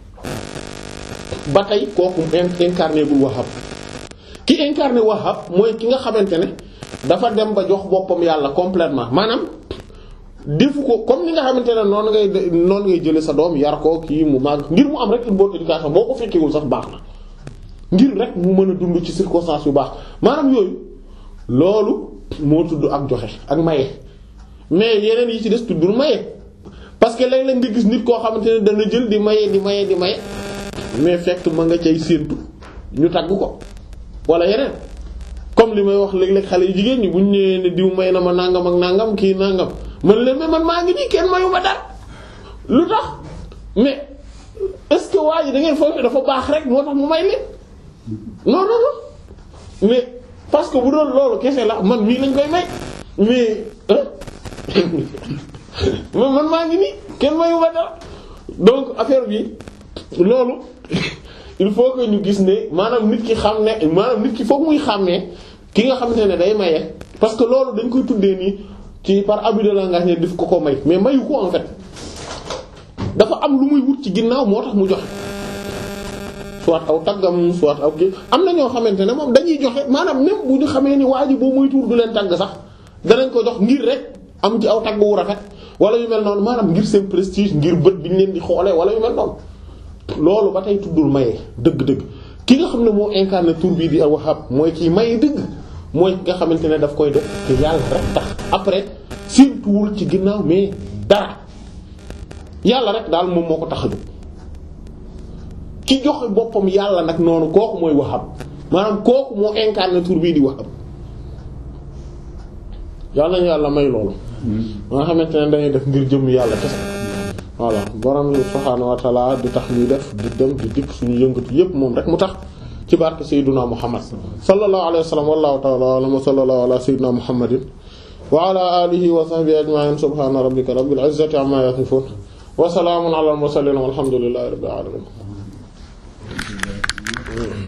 Speaker 1: ba tey kooku incarné gul wahab ki incarné wahab mooy ki nga xamante ne dafa dem ba jox boppam yàlla complètement maanaam defu ko comme ni nga xamante ne noonu ngay noonu ngay jële sa doom yar ko kii mu màgg ngir mu am rek une bonne éducation boo ko fekkewul sax baax na ngir rek mu mën a dund ci circonstance yu baax maanaam yooyu loolu moo tudd ak joxe ak maye mais yeneen yi ci des tuddul maye parce que léeg-léeg nga gis nit koo xamante ne dana jël di maye di maye di maye mais fekk ma nga cay séentu ñu tagg ko wala yeneen comme li may wax léeg-léeg xale yu jigéen ñi bu ñu ñëwee ne diw may na ma nangam ak nangam kii nangam man leen mais man maa ngi nii kenn mayu ma dara lu tax mais est-ce que waa ji da ngeen foog dafa baax rek moo tax mu may leen non non non mais parce que bu doon loolu kese la man mii lañ koy may mais man maa ngi nii kenn mayu ma dara donc affaire bi loolu il faut que ñu gis ne maanaam nit ki xam ne maanaam nit ki foog muy xàmmee ki nga xamante ne day maye parce que loolu dañ koy tuddee nii ci par abus de langage ne daf ko ko may mais mayu ko en fait dafa am lu muy wut ci ginnaaw moo tax mu joxe soit aw taggam soit aw kii am na ñoo xamante ne moom dañuy joxe maanaam même bu ñu xamee ni waa ji boo muy tuur du leen tagg sax danañ ko jox ngir rek am ci aw tagg wu rafet wala yu mel noonu maanaam ngir seen prestige ngir bët bi ñu leen di xoolee wala yu mel noonu loolu ba tey tuddul maye dëgg-dëgg ki nga xam ne moo incarné tur bii di al-Wahhab mooy kii maye dëgg mooy ki nga xamante ne daf koy def te yàlla rek tax après séntuwul ci ginnaaw mais dara yàlla rek daal moom moo ko tax a jóg ki joxe boppam yàlla nag noonu kooku mooy Wahhab maanaam kooku moo incarné tur bii di Wahhab yàlla nañu yàlla may loolu ma nga xamante ne dañuy def ngir jëm yàlla kese voilà borom subhaanahu wa ta'ala di tax ñuy def di dem di dikk suñu yëngatu yépp moom rek mu tax ci barke sayyiduna Muhammad sallallahu alayhi wa sallam wallahu ta'ala a'lam wa sallallahu ala sayyidina Muhammadin wa ala alihi wa sahbihi ajma'in subhana rabbika rabbil izzati amma yasifun wa salamun ala al mursalin walhamdulillahi rabbil alamin